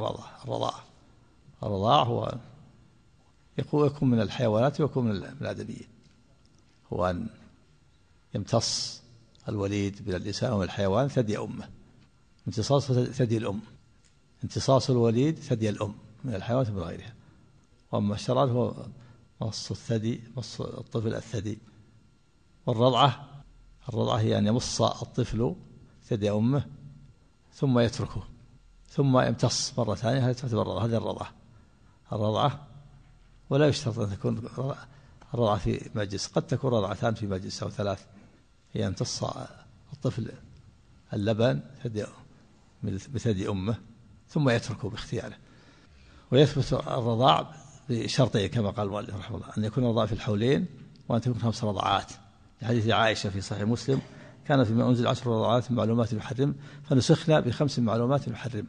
الرضاع هو يكون من الحيوانات ويكون من الآدميين، هو أن يمتص الوليد من الإنسان ومن الحيوان ثدي أمه، امتصاص ثدي الأم، امتصاص الوليد ثدي الأم من الحيوانات ومن غيرها. وأما الشرع هو مص الثدي، مص الطفل الثدي. والرضعة هي أن يمص الطفل ثدي أمه ثم يتركه ثم يمتص مرة ثانية، هذه الرضعة. ولا يشترط أن تكون الرضعة في مجلس، قد تكون رضعتان في مجلس أو 3، هي أن يمتص الطفل اللبن بثدي أمه ثم يتركه باختياره. ويثبت الرضاع بشرطين كما قال المؤلف رحمه الله: أن يكون الرضاع في الحولين، وأن تكون 5 رضعات، لحديث عائشة في صحيح مسلم: كان فيما أنزل 10 رضعات معلومات يحرم فنسخنا ب5 معلومات يحرم،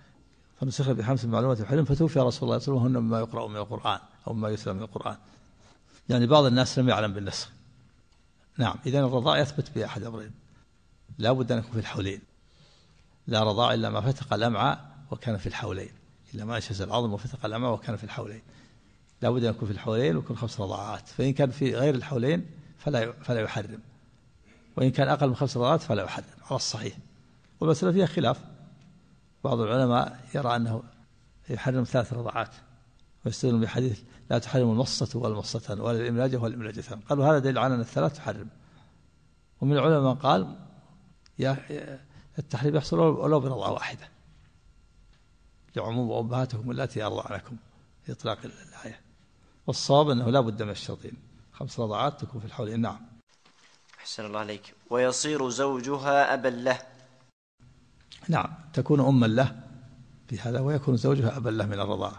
فتوفي رسول الله صلى الله عليه وسلم مما يقرأ من القرآن أو مما يتلى من القرآن. يعني بعض الناس لم يعلم بالنسخ. نعم. إذن الرضاع يثبت بأحد أمرين: لا بد أن يكون في الحولين، لا رضاع إلا ما فتق الأمعاء وكان في الحولين، إلا ما نشز العظم وفتق الأمعاء وكان في الحولين. لا بد أن يكون في الحولين ويكون 5 رضاعات، فإن كان في غير الحولين فلا يحرم، وإن كان أقل من 5 رضاعات فلا يحرم على الصحيح. والمسألة فيها خلاف، بعض العلماء يرى أنه يحرم 3 رضاعات، ويستدل بحديث: لا تحرم المصة والمصتان ولا الإملاجة والإملاجتان. قالوا هذا دليل على أن ال3 تحرم. ومن العلماء قال التحريم يحصل ولو برضعة واحدة، لعموم أمهاتكم التي أرضعنكم في إطلاق الآية. والصواب أنه لا بد من الشرطين: 5 رضعات تكون في الحولين. نعم. أحسن الله عليك. ويصير زوجها أبا له. نعم، تكون أما له بهذا، ويكون زوجها أبا له من الرضاعة.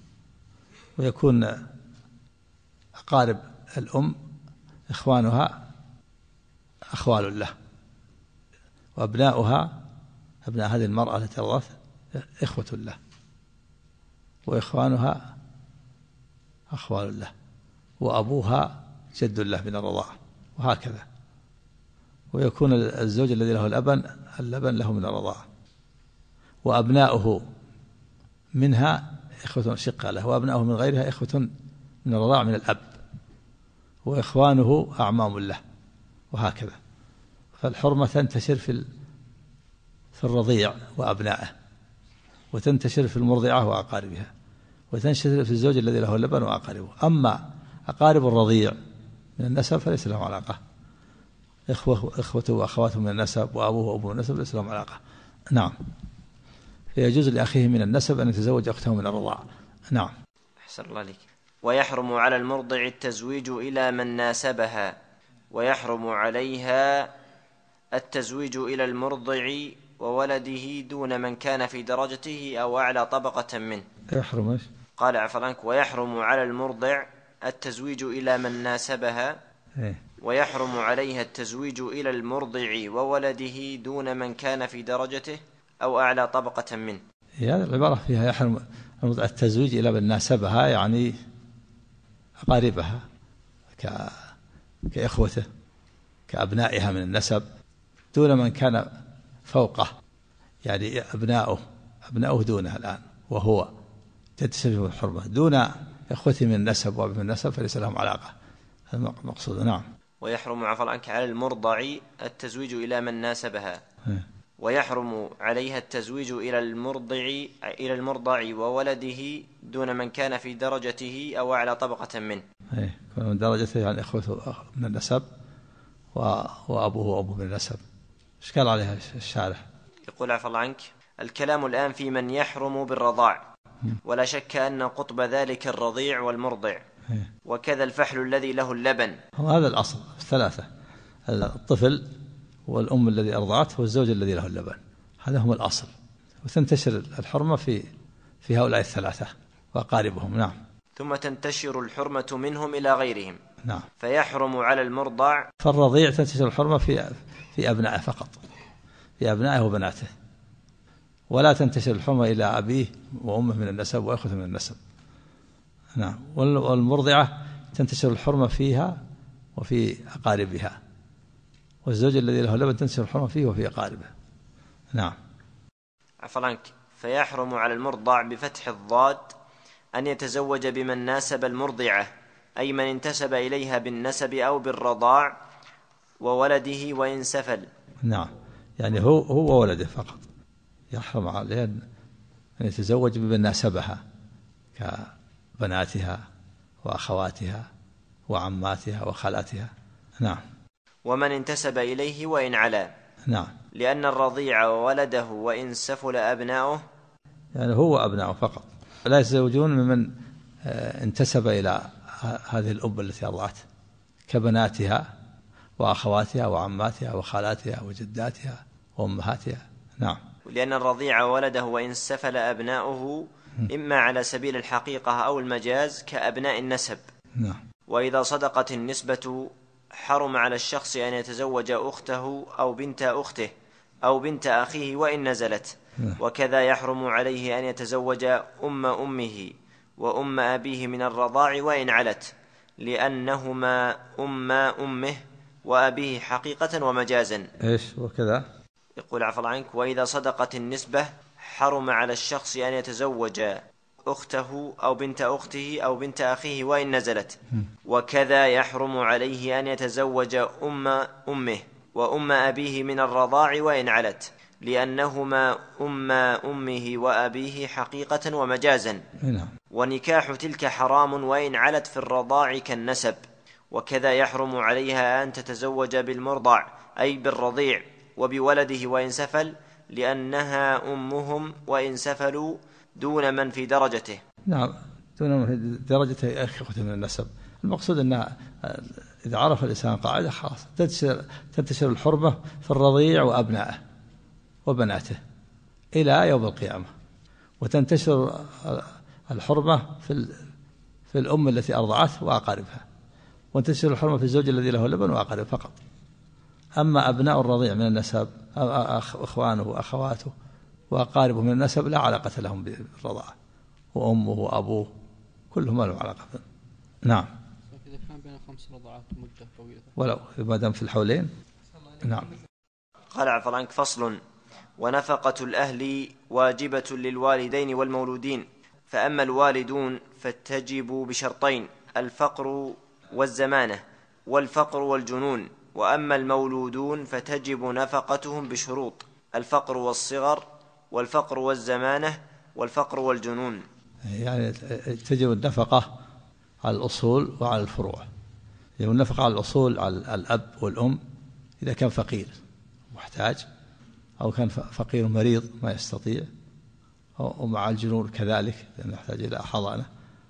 ويكون أقارب الأم إخوانها أخوال له، وأبناؤها أبناء هذه المرأة التي رضعت إخوة له، وإخوانها أخوال له، وأبوها جد له من الرضاعة، وهكذا. ويكون الزوج الذي له اللبن له من الرضاعة، وأبناؤه منها إخوة شقة له، وأبناؤه من غيرها إخوة من الرضاعة من الأب، وإخوانه أعمام له، وهكذا. فالحرمة تنتشر في الرضيع وأبنائه، وتنتشر في المرضعة وأقاربها، وتنتشر في الزوج الذي له اللبن وأقاربه. أما أقارب الرضيع من النسب فليس لهم علاقة، إخوته وأخواته من النسب، وأبوه وأبوه من النسب ليس لهم علاقة. نعم. فيجوز لأخيه من النسب أن يتزوج أخته من الرضاعة. نعم. أحسن الله عليك. ويحرم على المرضع التزويج إلى من ناسبها، ويحرم عليها التزويج إلى المرضع وولده دون من كان في درجته أو أعلى طبقة منه. يحرم إيش؟ قال عفوا عنك: ويحرم على المرضع التزويج إلى من ناسبها، ويحرم عليها التزويج إلى المرضع وولده دون من كان في درجته أو أعلى طبقة منه. هذه العبارة فيها يحرم التزويج إلى من ناسبها، يعني أقاربها كإخوته كأبنائها من النسب، دون من كان فوقه، يعني أبناؤه دونه الآن، وهو تتسبب الحرمة. دون إخوته من النسب وابن النسب فليس لهم علاقة، هذا المقصود. نعم. ويحرم عفوا عنك على المرضع التزويج إلى من ناسبها، ويحرم عليها التزويج إلى المرضع وولده دون من كان في درجته أو أعلى طبقة منه. من درجته يعني إخوته من النسب وأبوه وأبوه من النسب، إشكال عليها الشارح. يقول عفى الله عنك: الكلام الآن في من يحرم بالرضاع، ولا شك أن قطب ذلك الرضيع والمرضع، وكذا الفحل الذي له اللبن. هذا الأصل الثلاثة: الطفل والأم الذي أرضعته والزوج الذي له اللبن، هذا هم الأصل. وتنتشر الحرمة في هؤلاء الثلاثة وأقاربهم. نعم. ثم تنتشر الحرمة منهم إلى غيرهم. نعم. فيحرم على المرضع. فالرضيع تنتشر الحرمة في أبنائه فقط، في أبنائه وبناته، ولا تنتشر الحرمة إلى أبيه وأمه من النسب وأخوته من النسب. نعم. والمرضعة تنتشر الحرمة فيها وفي أقاربها، والزوج الذي له لبن تنتشر الحرمة فيه وفي أقاربه. نعم. عفوا عنك. فيحرم على المرضع بفتح الضاد أن يتزوج بمن ناسب المرضعة، أي من انتسب إليها بالنسب أو بالرضاع، وولده وإن سفل. نعم، يعني هو وولده فقط. يحرم عليه أن يتزوج بمن ناسبها كبناتها وأخواتها وعماتها وخالاتها. نعم. ومن انتسب إليه وإن علا. نعم. لأن الرضيع وولده وإن سفل أبناؤه، يعني هو أبناؤه فقط، لا يتزوجون ممن انتسب إلى هذه الأم التي أرضعته كبناتها وأخواتها وعماتها وخالاتها وجداتها وأمهاتها. نعم. لأن الرضيع وولده وإن سفل أبناؤه إما على سبيل الحقيقة أو المجاز كأبناء النسب. نعم. وإذا صدقت النسبة حرم على الشخص أن يتزوج أخته أو بنت أخته أو بنت أخيه وإن نزلت. وكذا يحرم عليه أن يتزوج أم أمه وأم أبيه من الرضاع وإن علت، لأنهما أما أمه وأبيه حقيقة ومجازا. إيش وكذا؟ يقول عفوا عنك: وإذا صدقت النسبة حرم على الشخص أن يتزوج أخته أو بنت أخته أو بنت أخيه وإن نزلت. وكذا يحرم عليه أن يتزوج أم أمه وأم أبيه من الرضاع وإن علت، لأنهما أما أمه وأبيه حقيقة ومجازا. ونكاح تلك حرام وإن علت في الرضاع كالنسب. وكذا يحرم عليها أن تتزوج بالمرضع أي بالرضيع وبولده وإن سفل، لأنها أمهم وإن سفلوا دون من في درجته. نعم، دون من في درجته أخوته من النسب. المقصود أن إذا عرف الإنسان قاعدة خلاص تنتشر الحرمة في الرضيع وأبنائه وبناته إلى يوم القيامة، وتنتشر الحرمة في الأم التي أرضعته وأقاربها، وتنتشر الحرمة في الزوج الذي له لبن وأقاربه فقط. أما أبناء الرضيع من النسب أخوانه وأخواته وأقاربه من النسب لا علاقة لهم بالرضاعة، وأمه وأبوه كلهم لهم علاقة. نعم. إذا كان بين 5 رضعات مدة طويلة ولو ما دام في الحولين. نعم. قال عفوا عنك: فصل: ونفقة الأهل واجبة للوالدين والمولودين، فأما الوالدون فتجب بشرطين: الفقر والزمانة، والفقر والجنون. وأما المولودون فتجب نفقتهم بشروط: الفقر والصغر، والفقر والزمانة، والفقر والجنون. يعني تجب النفقة على الأصول وعلى الفروع. يجب النفقة على الأصول على الأب والأم إذا كان فقير محتاج، أو كان فقير مريض ما يستطيع، ومع الجنون كذلك لأنه يحتاج إلى حضانة.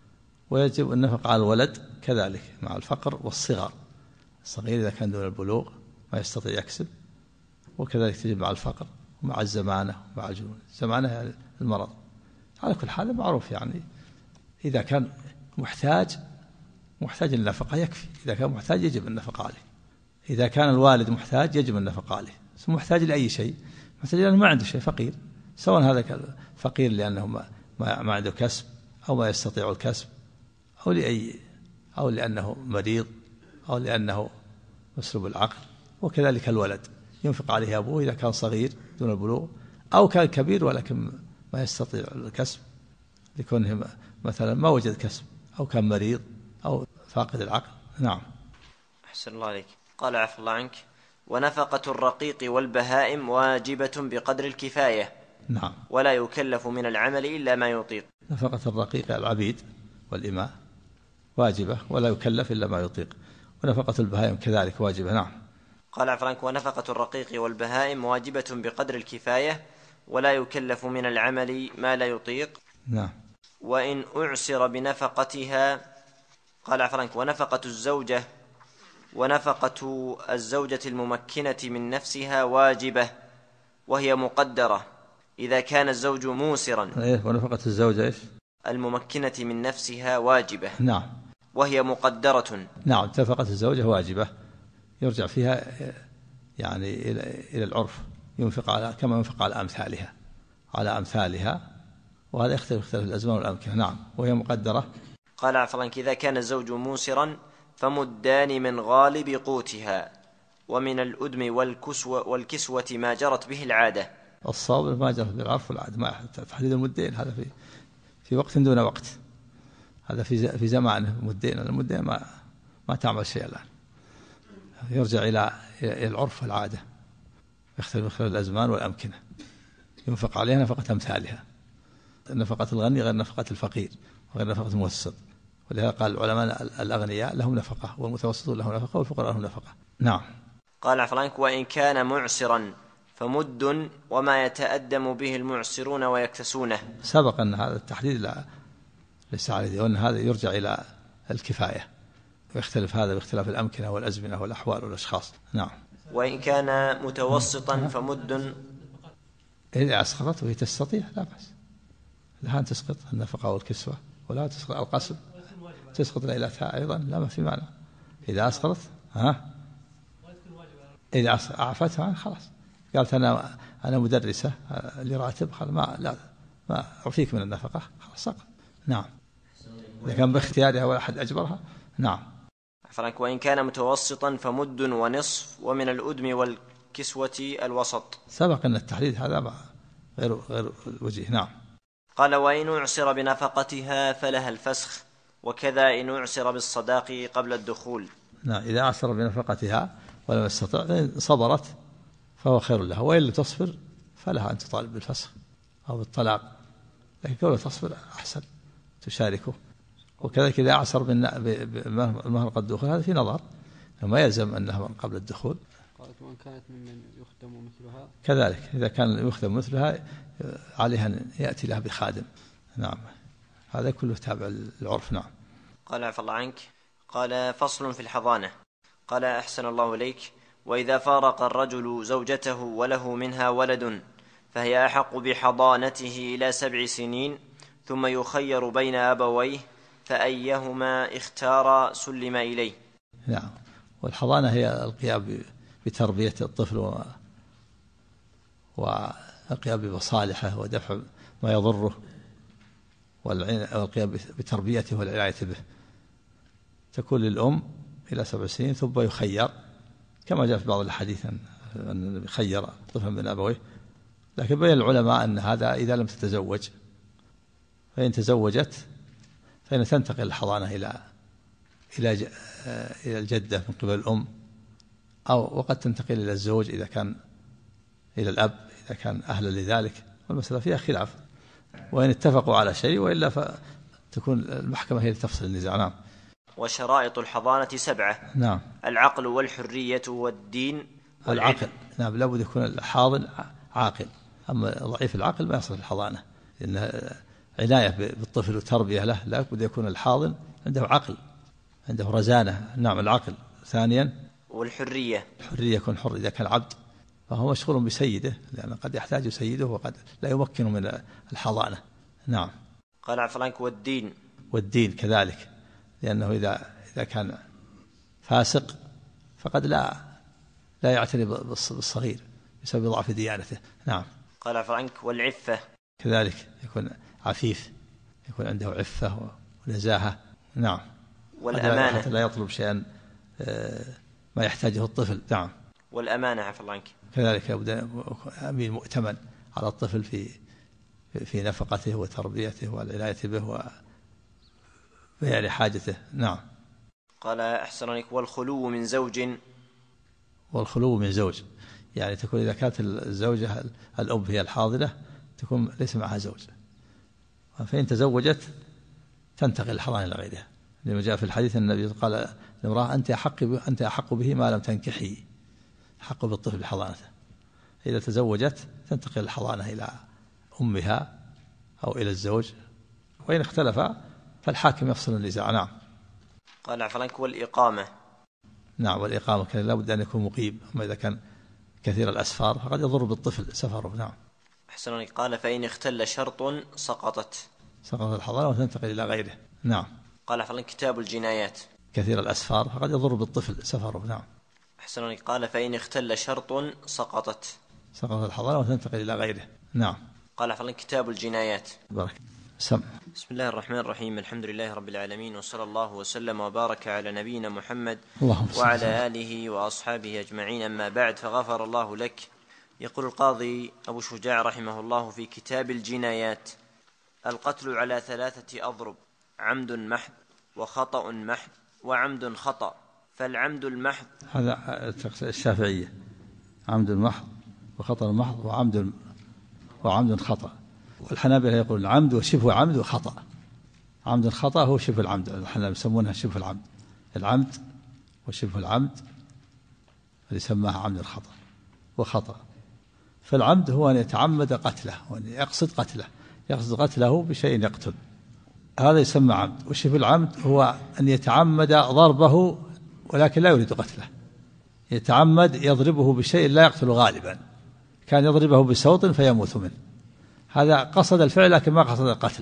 ويجب النفقة على الولد كذلك مع الفقر والصغر، الصغير إذا كان دون البلوغ ما يستطيع يكسب، وكذلك تجب مع الفقر ومع الزمانة ومع الجنون. الزمانة يعني المرض. على كل حال معروف، يعني إذا كان محتاج للنفقة يكفي. إذا كان محتاج يجب النفقة عليه. إذا كان الوالد محتاج يجب النفقة عليه. محتاج لأي شيء، محتاج لأنه ما عنده شيء، فقير، سواء هذا فقير لأنه ما عنده كسب أو ما يستطيع الكسب، أو لأنه مريض، أو لأنه مسلوب العقل. وكذلك الولد ينفق عليه أبوه إذا كان صغير دون البلوغ، أو كان كبير ولكن ما يستطيع الكسب لكونه مثلا ما وجد كسب، أو كان مريض أو فاقد العقل. نعم. أحسن الله عليك. قال عفو الله عنك: ونفقة الرقيق والبهائم واجبة بقدر الكفاية. نعم. ولا يكلف من العمل إلا ما يطيق. نفقة الرقيق العبيد والإماء واجبة ولا يكلف إلا ما يطيق. ونفقة البهائم كذلك واجبة. نعم. قال عفرانك ونفقة الرقيق والبهائم واجبة بقدر الكفاية ولا يكلف من العمل ما لا يطيق. نعم. وإن أعسر بنفقتها قال عفرانك ونفقة الزوجة ونفقة الزوجة الممكنة من نفسها واجبة وهي مقدرة إذا كان الزوج موسرا. ونفقة الزوجة إيش؟ الممكنة من نفسها واجبة. نعم. وهي مقدرة. نعم. نفقة الزوجة واجبة يرجع فيها يعني إلى العرف، ينفق على كما ينفق على أمثالها وهذا يختلف الأزمان والأمكنة. نعم. وهي مقدرة. قال عفرانك إذا كان الزوج موسرا فمدان من غالب قوتها ومن الأدم والكسوة ما جرت به العادة. الصواب ما جرت بالعرف والعادة، ما تحديد المدين هذا في وقت دون وقت، هذا في زمان مدين. المدين ما تعمل شيء الآن، يرجع إلى العرف والعادة، يختلف الأزمان والأمكنة، ينفق عليها نفقة أمثالها. نفقة الغني غير نفقة الفقير وغير نفقة المتوسط، ولهذا قال العلماء الأغنياء لهم نفقة والمتوسطون لهم نفقة والفقراء لهم نفقة. نعم. قال عفرانك وإن كان معسرا فمد وما يتأدم به المعسرون ويكتسونه. سبق أن هذا التحديد ليس عليه، وأن هذا يرجع إلى الكفاية، ويختلف هذا باختلاف الأمكنة والأزمنة والأحوال والأشخاص. نعم. وإن كان متوسطا فمد. إذا أسقطت وهي تستطيع لا بأس، لها أن تسقط النفقة والكسوة، ولا تسقط القسم، تسقط ليلتها أيضا، لا ما في معنى. إذا أسقطت إذا أعفتها خلاص، قالت أنا مدرسة لراتب، ما أعفيك من النفقة، خلاص سقط. نعم. إذا كان باختيارها ولا أحد أجبرها. نعم. عفرانك وإن كان متوسطا فمد ونصف ومن الأدم والكسوة الوسط. سبق أن التحديد هذا غير الوجيه. نعم. قال وإن أعسر بنفقتها فلها الفسخ وكذا إن أعسر بالصداق قبل الدخول. نعم. إذا أعسر بنفقتها ولم يستطع صبرت فهو خير لها، وإن لم تصبر فلها أن تطالب بالفسخ أو بالطلاق، لكن كونها تصبر أحسن، تشاركه. وكذلك إذا أعسر بالمهر قد دخل، هذا في نظر، ما يلزم أنها من قبل الدخول. قالت وإن كانت ممن يخدم مثلها كذلك إذا كان يخدم مثلها عليها أن يأتي لها بخادم. نعم. هذا كله تابع للعرف. نعم. قال عفى الله عنك. قال فصل في الحضانة. قال أحسن الله إليك. وإذا فارق الرجل زوجته وله منها ولد فهي أحق بحضانته إلى 7 سنين ثم يخير بين أبويه فأيهما اختار سلم إليه. نعم. والحضانة هي القيام بتربية الطفل والقيام بمصالحه ودفع ما يضره والقيام بتربيته والعناية به. تكون للأم إلى 7 سنين ثم يخير، كما جاء في بعض الحديث أن يخير طفلا من أبويه، لكن بين العلماء أن هذا إذا لم تتزوج، فإن تزوجت فإن تنتقل الحضانة إلى الجدة من قبل الأم، أو وقد تنتقل إلى الزوج إذا كان إلى الأب إذا كان أهلا لذلك، والمسألة فيها خلاف، وإن اتفقوا على شيء، وإلا فتكون المحكمة هي لتفصل النزاع. نعم. وشرائط الحضانة 7. نعم. العقل والحرية والدين والعقل. نعم. لابد يكون الحاضن عاقل، أما ضعيف العقل ما يصل الحضانة، لأن عناية بالطفل وتربية له لابد يكون الحاضن عنده عقل، عنده رزانة. نعم. العقل. ثانيا والحرية. الحرية يكون حر، إذا كان عبد فهو مشغول بسيده، لأن قد يحتاج سيده وقد لا يمكنه من الحضانة. نعم. قال عفلانك والدين كذلك، لأنه إذا كان فاسق فقد لا يعتني بالصغير بسبب ضعف ديانته. نعم. قال عفلانك والعفة كذلك، يكون عفيف، يكون عنده عفة ونزاهة. نعم. والأمانة حتى لا يطلب شيئا ما يحتاجه الطفل. نعم. والأمانة عفى الله عنك. كذلك يبدأ أمين مؤتمن على الطفل في نفقته وتربيته والعناية به وبيان حاجته. نعم. قال أحسن عليك. والخلو من زوج. والخلو من زوج يعني تكون إذا كانت الزوجة الأم هي الحاضنة تكون ليس معها زوج، فإن تزوجت تنتقل الحضانة إلى غيرها، لما جاء في الحديث النبي قال لامرأة أنت أحق به ما لم تنكحي، حق بالطفل بحضانته. إذا تزوجت تنتقل الحضانة إلى أمها أو إلى الزوج، وإن اختلفا فالحاكم يفصل النزاع. نعم. قال عفوا عنك والإقامة. نعم، والإقامة كان لا بد أن يكون مقيم، أما إذا كان كثير الأسفار فقد يضر بالطفل سفره. نعم. أحسن عليك. قال فإن اختل شرط سقطت الحضانة وتنتقل إلى غيره. نعم. قال عفوا عنك كتاب الجنايات. كثير الأسفار فقد يضر بالطفل سفره. نعم. أحسن عليك. قال فإن اختل شرط سقطت الحضانة وتنتقل إلى غيره. نعم. قال عفوا عنك كتاب الجنايات. بارك. بسم الله الرحمن الرحيم. الحمد لله رب العالمين، وصلى الله وسلم وبارك على نبينا محمد وعلى آله وأصحابه أجمعين، أما بعد، فغفر الله لك. يقول القاضي أبو شجاع رحمه الله في كتاب الجنايات: القتل على 3 أضرب: عمد محض، وخطأ محض، وعمد خطأ. فالعمد المحض، هذا الشافعية، عمد محض وخطأ محض وعمد خطأ. والحنابلة يقول العمد وشبه عمد وخطأ. عمد خطأ هو شبه العمد، الحنابلة يسمونها شبه العمد. العمد وشبه العمد اللي يسماها عمد الخطأ وخطأ. فالعمد هو أن يتعمد قتله، وأن يقصد قتله بشيء يقتل، هذا يسمى عمد. وشبه العمد هو أن يتعمد ضربه ولكن لا يريد قتله، يتعمد يضربه بشيء لا يقتل غالبا، كان يضربه بسوط فيموت منه، هذا قصد الفعل لكن ما قصد القتل.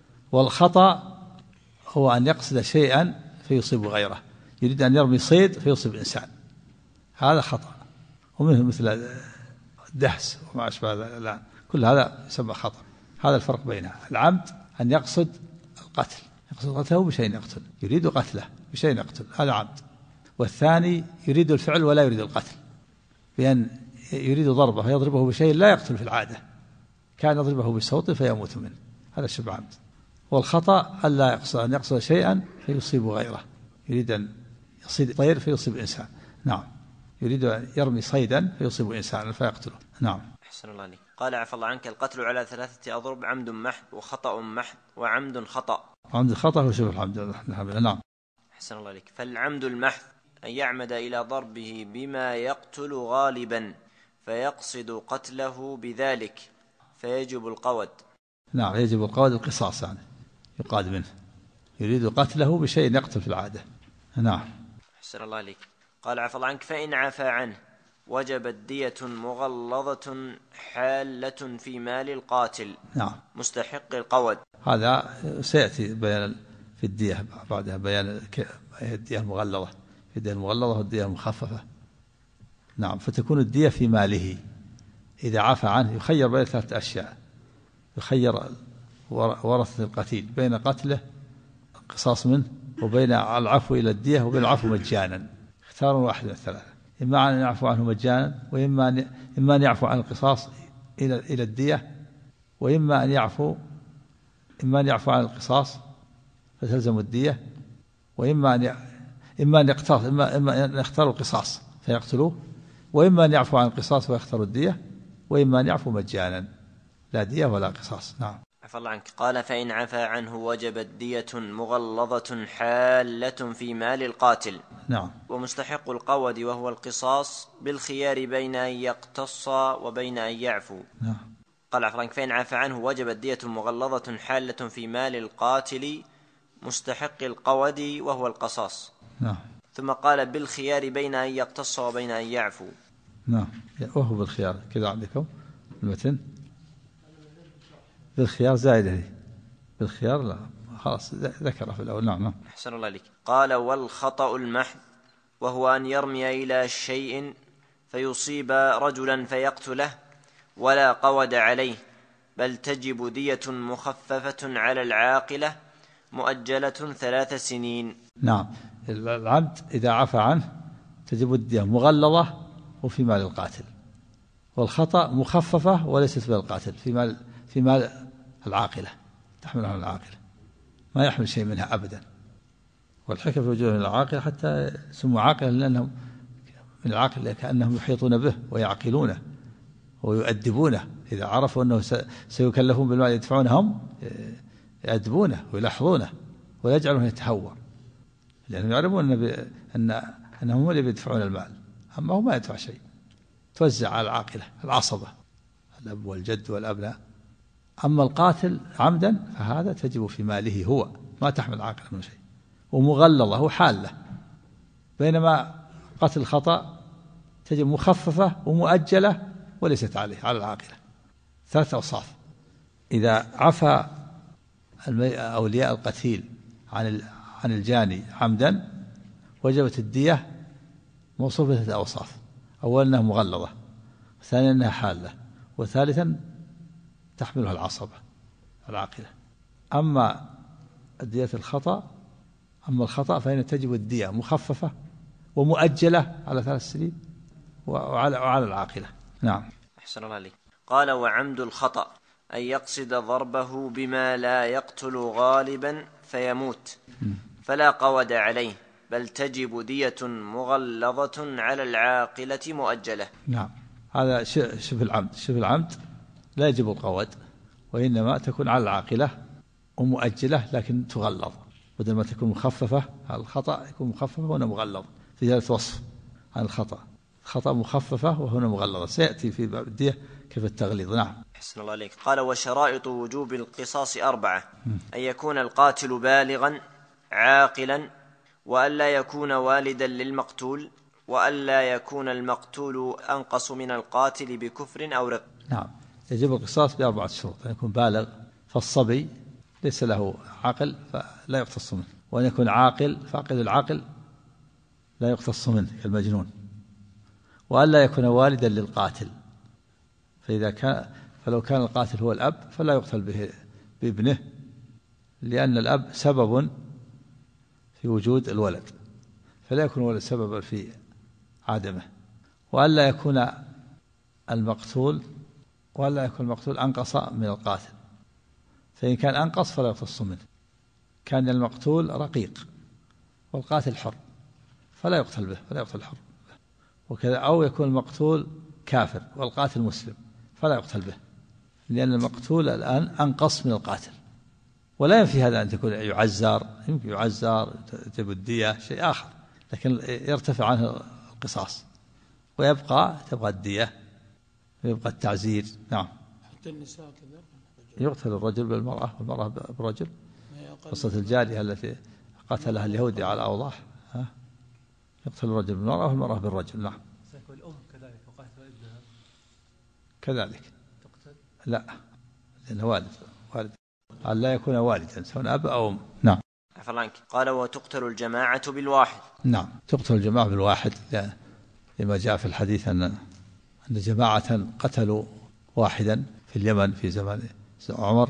والخطأ هو أن يقصد شيئا فيصيب غيره، يريد أن يرمي صيد فيصيب إنسان، هذا خطأ. ومنه مثل الدهس وما أشبه ذلك، كل هذا يسمى خطأ. هذا الفرق بينها. العمد أن يقصد القتل، يقصد قتله بشيء يقتل، يريد قتله بشيء يقتل، هذا عمد. والثاني يريد الفعل ولا يريد القتل، بأن يريد ضربه فيضربه بشيء لا يقتل في العادة، كان يضربه بالصوت فيموت منه، هذا شبه عمد. والخطأ ألا يقصد، أن يقصد شيئا فيصيب غيره، يريد أن يصيد طير فيصيب إنسان. نعم. يريد أن يرمي صيدا فيصيب إنسانا فيقتله. نعم. أحسن الله عليك. قال عفى الله عنك: القتل على 3 أضرب: عمد محض، وخطأ محض، وعمد خطأ. عمد الخطأ هو شبه العمد. نعم. أحسن الله عليك. فالعمد المحض أن يعمد إلى ضربه بما يقتل غالبا فيقصد قتله بذلك فيجب القود. نعم، يجب القود، القصاص يعني يقاد منه، يريد قتله بشيء يقتل في العادة. نعم. أحسن الله عليك. قال عفى الله عنك: فإن عفى عنه وجبت دية مغلظة حالة في مال القاتل. نعم. مستحق القود. هذا سيأتي بيان في الدية بعدها، بيان الدية المغلظة، في الدية المغلظة والدية المخففة. نعم. فتكون الدية في ماله إذا عفى عنه، يخير بين 3 أشياء، يخير ورثة القتيل بين قتله القصاص منه، وبين العفو إلى الدية، وبين العفو مجانا، اختار واحد من 3، إما أن يعفو عنه مجانا، وإما أن يعفو عن القصاص إلى الدية، وإما أن يعفو عن القصاص فتلزم الدية، وإما أن يختار القصاص فيقتلوه، وإما أن يعفو عن القصاص ويختار الدية، وإما أن يعفو مجانا لا دية ولا قصاص. نعم. عفى الله عنك. قال: فإن عفى عنه وجبت دية مغلظة حالة في مال القاتل. نعم. ومستحق القود وهو القصاص بالخيار بين أن يقتص وبين أن يعفو. نعم. قال عفى الله عنك: فإن عفى عنه وجبت دية مغلظة حالة في مال القاتل مستحق القود وهو القصاص. نعم. ثم قال: بالخيار بين أن يقتص وبين أن يعفو. نعم. وهو بالخيار كذا عندكم المتن، بالخيار زائدة، بالخيار لا، خلاص ذكر في الأول. نعم. أحسن الله عليك. قال: والخطأ المحض وهو أن يرمي إلى شيء فيصيب رجلا فيقتله ولا قود عليه، بل تجب دية مخففة على العاقلة مؤجلة 3 سنين. نعم. العبد إذا عفى عنه تجب الدية مغلظة وفي مال القاتل، والخطأ مخففة وليست بالقاتل في مال العاقلة، تحملها العاقلة، ما يحمل شيء منها أبدا. والحكم في وجوه العاقلة حتى سموا عاقلة لأنهم من العاقل كأنهم يحيطون به ويعقلونه ويؤدبونه، إذا عرفوا أنه سيكلفون بالمال يدفعونه هم يؤدبونه ويلاحظونه ويجعلونه يتهور، لأنهم يعلمون أنهم هم اللي بيدفعون المال، أما هو ما يدفع شيء. توزع على العاقلة العصبة، الأب والجد والأبناء. أما القاتل عمدا فهذا تجب في ماله هو، ما تحمل عاقلة من شيء، ومغلظة هو حالة. بينما قتل الخطأ تجب مخففة ومؤجلة وليست عليه على العاقلة. 3 أوصاف: إذا عفى أولياء القتيل عن الجاني عمدا وجبت الدية موصوفة 3 أوصاف: أولا أنها مغلظة، ثانيا أنها حالة، وثالثا تحملها العصبة العاقلة. أما الدية الخطأ، أما الخطأ فإن تجب الدية مخففة ومؤجلة على 3 سنين وعلى العاقلة. نعم. أحسن الله عليك. قال: وعمد الخطأ أن يقصد ضربه بما لا يقتل غالبا فيموت فلا قود عليه، بل تجب دية مغلظة على العاقلة مؤجلة. نعم، هذا شبه العمد. شبه العمد لا يجب القود، وإنما تكون على العاقلة ومؤجلة لكن تغلظ، بدل ما تكون مخففة على الخطأ يكون مخففة وهنا مغلظ. في ذلك وصف عن الخطأ مخففة وهنا مغلظة، سيأتي في باب الدية كيف التغليظ. نعم. أحسن الله عليك. قال: وشرائط وجوب القصاص 4: أن يكون القاتل بالغا عاقلا، وألا يكون والدا للمقتول، وألا يكون المقتول أنقص من القاتل بكفر أو رق. نعم، يجب القصاص ب4 شروط: أن يكون بالغ، فالصبي ليس له عقل فلا يقتص منه، وأن يكون عاقل، فاقد العقل لا يقتص منه كالمجنون، وألا يكون والدا للقاتل، فلو كان القاتل هو الأب فلا يقتل بابنه، لأن الأب سبب في وجود الولد، فلا يكون الولد سببا في عدمه. وألا يكون المقتول أنقص من القاتل، فإن كان أنقص فلا يقتص منه. كان المقتول رقيق والقاتل حر فلا يقتل به، فلا يقتل الحر وكذا. أو يكون المقتول كافر والقاتل مسلم فلا يقتل به، لأن المقتول الآن أنقص من القاتل. ولا ينفي هذا أن تكون يعزر، يمكن يعزر تجب الدية شيء آخر، لكن يرتفع عنه القصاص وتبقى الدية ويبقى التعزير. نعم. حتى النساء كذا يقتل الرجل بالمرأة والمرأة بالرجل. قصة الجارية التي قتلها اليهودي على أوضاح، يقتل الرجل بالمرأة والمرأة بالرجل. نعم. والأم كذلك وقتل ابنها كذلك تقتل؟ لا، لأنه والد لا يكون والدا سواء أب أو أم. نعم. عفوا عنك. قال: وتقتل الجماعة بالواحد. نعم، تقتل الجماعة بالواحد، لما جاء في الحديث أن جماعة قتلوا واحدا في اليمن في زمان عمر،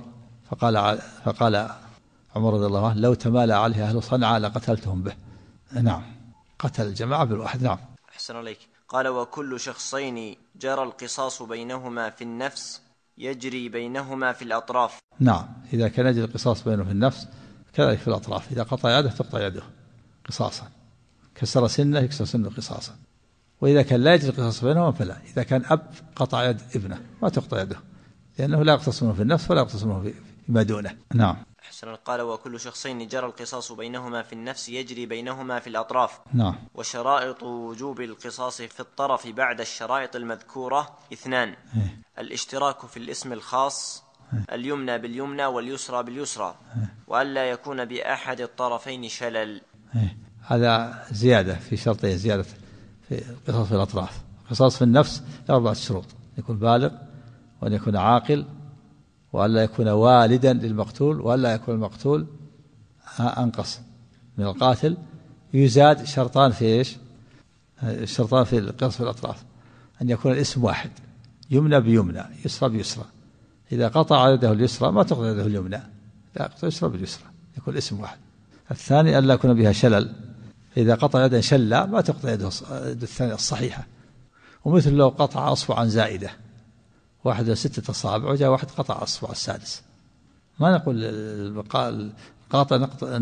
فقال عمر رضي الله عنه: لو تمالى عليه أهل صنعاء لقتلتهم به. نعم، قتل الجماعة بالواحد. نعم. أحسن عليك. قال: وكل شخصين جرى القصاص بينهما في النفس يجري بينهما في الأطراف. نعم، إذا كان يجري القصاص بينه في النفس كذلك في الأطراف. إذا قطع يده تقطع يده قصاصا، كسر سنه يكسر سنه قصاصا. وإذا كان لا يجري القصاص بينهما فلا. إذا كان أب قطع يد ابنه ما تقطع يده، لأنه لا يقتص منه في النفس ولا يقتص منه فيما دونه. نعم. أحسن. قال: وكل شخصين جرى القصاص بينهما في النفس يجري بينهما في الأطراف. نعم. وشرائط وجوب القصاص في الطرف بعد الشرائط المذكورة 2: الاشتراك في الاسم الخاص، اليمنى باليمنى واليسرى باليسرى، وألا يكون بأحد الطرفين شلل. هذا زيادة في شرطين، زيادة في القصاص في الأطراف. القصاص في النفس 4 شروط: يكون بالغ، وأن يكون عاقل، وألا يكون والدا للمقتول، وألا يكون المقتول أنقص من القاتل. يزاد شرطان في إيش؟ الشرطان في القصاص في الأطراف: أن يكون الاسم واحد، يمنى بيمنى، يسرى بيسرى. إذا قطع يده اليسرى ما تقطع يده اليمنى، لا، يقطع يسرى باليسرى، يكون الاسم واحد. الثاني ألا يكون بها شلل، إذا قطع يدا شلا ما تقطع يده الثانية الصحيحة. ومثل لو قطع أصبعا زائدة، واحد 6 أصابع وجاء واحد قطع أصبع السادس، ما نقول القاطع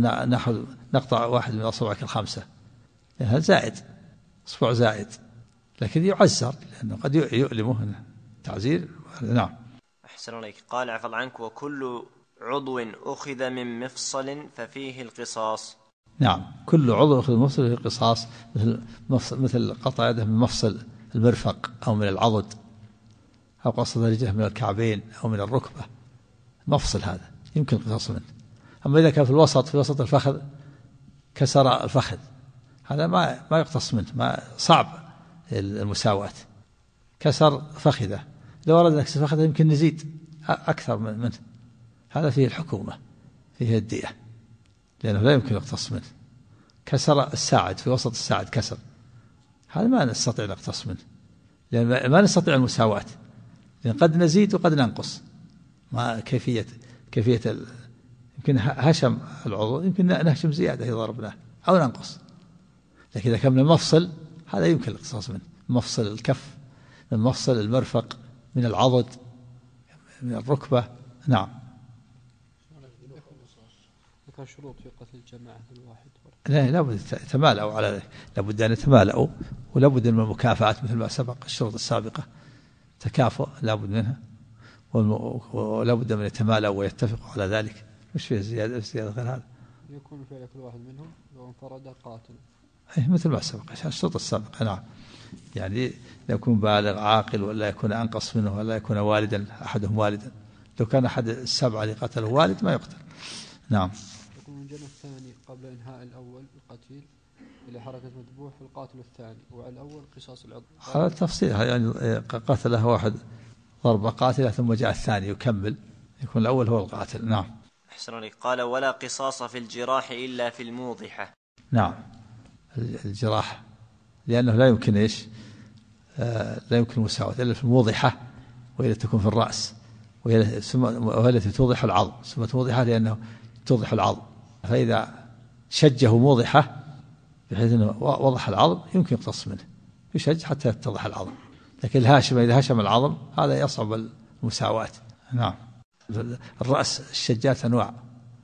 نقطع واحد من أصبعك ال5، هذا زائد، أصبع زائد، لكن يعزر لأنه قد يؤلمه تعزير. نعم. أحسن عليك. قال: عفى الله عنك. وكل عضو أخذ من مفصل ففيه القصاص. نعم، كل عضو أخذ من مفصل فيه القصاص، مثل قطع يده من مفصل المرفق أو من العضد أو قصد رجله من الكعبين أو من الركبة، مفصل هذا يمكن القصاص منه. أما إذا كان في الوسط، في وسط الفخذ كسر الفخذ، هذا ما يقتص منه، ما صعب المساواة. كسر فخذه، لو أردنا نكسر فخذه يمكن نزيد أكثر منه، هذا فيه الحكومة، فيه الدية، لأنه لا يمكن يقتص منه. كسر الساعد، في وسط الساعد كسر، هذا ما نستطيع نقتص منه، لأن ما نستطيع المساواة، لأن قد نزيد وقد ننقص. ما كيفية يمكن هشم العضو، يمكن نهشم زيادة إذا ضربناه أو ننقص. لكن إذا كان من المفصل هذا يمكن الاقتصاص منه، مفصل الكف، من مفصل المرفق، من العضد، من الركبة. نعم. ذكر شروط في قتل الجماعة الواحد. لا، لابد يتمالأوا على ذلك، لابد أن يتمالأوا، ولابد من المكافآت مثل ما سبق الشروط السابقة، تكافؤ لابد منها، ولابد من يتمالأوا ويتفقوا على ذلك. مش فيه زيادة غير هذا. يكون فعل كل واحد منهم لو انفرد قاتل. مثل ما سبق الشروط السابقة. نعم. يعني لا يكون بالغ عاقل، ولا يكون أنقص منه، ولا يكون والدا، أحدهم والدا. لو كان أحد السبعة اللي قتله والد ما يقتل. نعم. يكون من جنة الثاني قبل إنهاء الأول القتيل إلى حركة مذبوح في القاتل الثاني، وعلى الأول قصاص العضو. هذا التفصيل، يعني قتله واحد ضربة قاتلة ثم جاء الثاني يكمل، يكون الأول هو القاتل. نعم. أحسن عليك. قال ولا قصاص في الجراح إلا في الموضحة. نعم، الجراح لأنه لا يمكن لا يمكن المساواة إلا في الموضحة، وهي تكون في الرأس، وهي التي توضح العظم، سمت موضحة لأنه توضح العظم. فإذا شجه موضحة بحيث أنه وضح العظم يمكن يقتص منه، يشج حتى يتضح العظم. لكن الهاشم إذا هشم العظم هذا يصعب المساواة. نعم. الرأس الشجات أنواع،